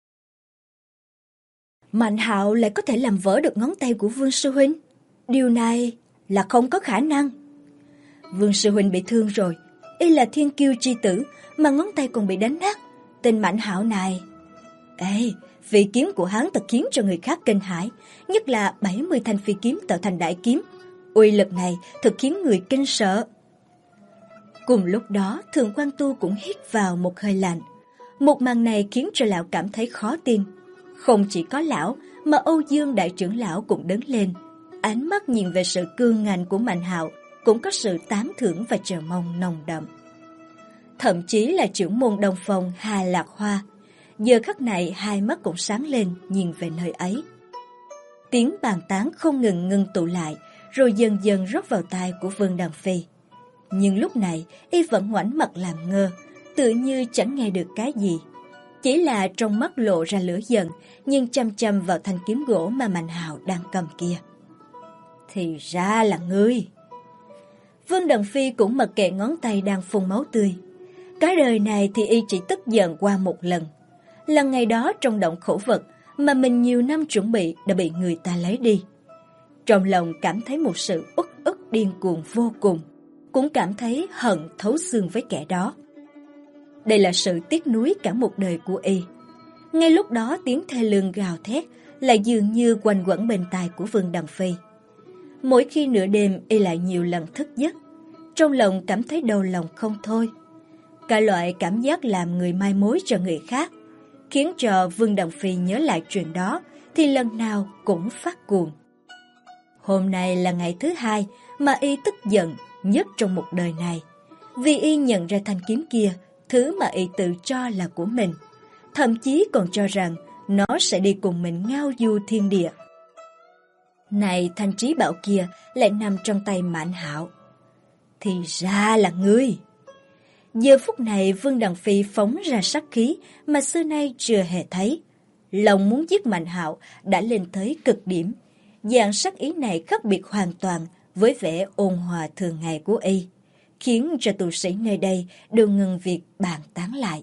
Mạnh Hạo lại có thể làm vỡ được ngón tay của Vương Sư Huynh? Điều này là không có khả năng. Vương Sư Huynh bị thương rồi, y là thiên kiêu chi tử, mà ngón tay còn bị đánh nát, tên Mạnh Hạo này. Ê, phi kiếm của hắn thật khiến cho người khác kinh hãi, nhất là 70 thanh phi kiếm tạo thành đại kiếm. Uy lực này thật khiến người kinh sợ. Cùng lúc đó, Thượng Quan Tu cũng hít vào một hơi lạnh. Một màn này khiến cho lão cảm thấy khó tin. Không chỉ có lão, mà Âu Dương đại trưởng lão cũng đứng lên. Ánh mắt nhìn về sự cương ngạnh của Mạnh Hạo cũng có sự tán thưởng và chờ mong nồng đậm. Thậm chí là trưởng môn Đông Phong Hà Lạc Hoa, giờ khắc này hai mắt cũng sáng lên nhìn về nơi ấy. Tiếng bàn tán không ngừng ngưng tụ lại, rồi dần dần rót vào tai của Vương Đằng Phi. Nhưng lúc này y vẫn ngoảnh mặt làm ngơ, tự như chẳng nghe được cái gì. Chỉ là trong mắt lộ ra lửa giận, nhưng chăm chăm vào thanh kiếm gỗ mà Mạnh Hạo đang cầm kia. Thì ra là ngươi. Vương Đằng Phi cũng mặc kệ ngón tay đang phun máu tươi. Cái đời này thì y chỉ tức giận qua một lần. Lần ngày đó trong động khẩu vật mà mình nhiều năm chuẩn bị đã bị người ta lấy đi. Trong lòng cảm thấy một sự uất ức điên cuồng vô cùng, cũng cảm thấy hận thấu xương với kẻ đó. Đây là sự tiếc nuối cả một đời của y. Ngay lúc đó tiếng thê lương gào thét lại dường như quanh quẩn bên tai của Vương Đằng Phi. Mỗi khi nửa đêm y lại nhiều lần thức giấc, trong lòng cảm thấy đau lòng không thôi. Cả loại cảm giác làm người mai mối cho người khác, khiến cho Vương Đằng Phi nhớ lại chuyện đó thì lần nào cũng phát cuồng. Hôm nay là ngày thứ hai mà y tức giận nhất trong một đời này, vì y nhận ra thanh kiếm kia, thứ mà y tự cho là của mình, thậm chí còn cho rằng nó sẽ đi cùng mình ngao du thiên địa. Này thanh trí bảo kia lại nằm trong tay Mạnh Hạo. Thì ra là ngươi. Giờ phút này Vương Đằng Phi phóng ra sát khí mà xưa nay chưa hề thấy. Lòng muốn giết Mạnh Hạo đã lên tới cực điểm. Dạng sát ý này khác biệt hoàn toàn với vẻ ôn hòa thường ngày của y, khiến cho tù sĩ nơi đây đều ngừng việc bàn tán lại.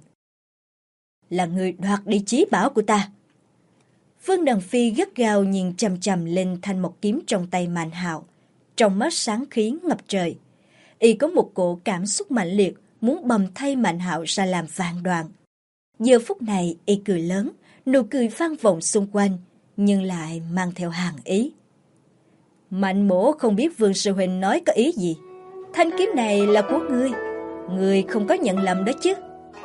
Là người đoạt đi chí bảo của ta. Vương Đằng Phi gắt gao nhìn chằm chằm lên thanh một kiếm trong tay Mạnh Hạo, trong mắt sáng khí ngập trời. Y có một cổ cảm xúc mạnh liệt muốn bầm thay Mạnh Hạo ra làm vạn đoạn. Giờ phút này y cười lớn, nụ cười vang vọng xung quanh, nhưng lại mang theo hàn ý. Mạnh mỗ không biết Vương sư huynh nói có ý gì. Thanh kiếm này là của ngươi, ngươi không có nhận lầm đó chứ?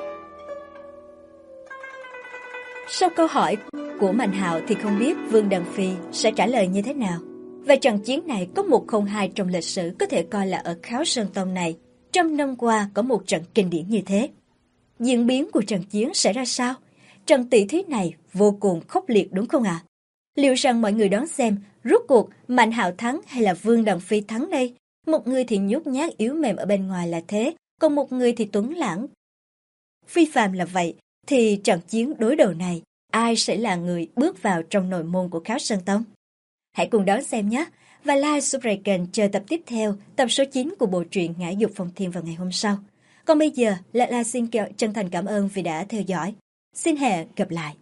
Sau câu hỏi của Mạnh Hạo thì không biết Vương Đằng Phi sẽ trả lời như thế nào. Và trận chiến này có 102 trong lịch sử, có thể coi là ở Kháo Sơn Tông này trăm năm qua có một trận kinh điển như thế. Diễn biến của trận chiến sẽ ra sao? Trận tỷ thí này vô cùng khốc liệt đúng không ạ? Liệu rằng mọi người đón xem rốt cuộc Mạnh Hạo thắng hay là Vương Đằng Phi thắng đây? Một người thì nhút nhát yếu mềm ở bên ngoài là thế, còn một người thì tuấn lãng phi phàm là vậy, thì trận chiến đối đầu này ai sẽ là người bước vào trong nội môn của Kháo Sơn Tông? Hãy cùng đón xem nhé! Và like, subscribe kênh chờ tập tiếp theo, tập số 9 của bộ truyện Ngải Dục Phong Thiên vào ngày hôm sau. Còn bây giờ, La xin chân thành cảm ơn vì đã theo dõi. Xin hẹn gặp lại!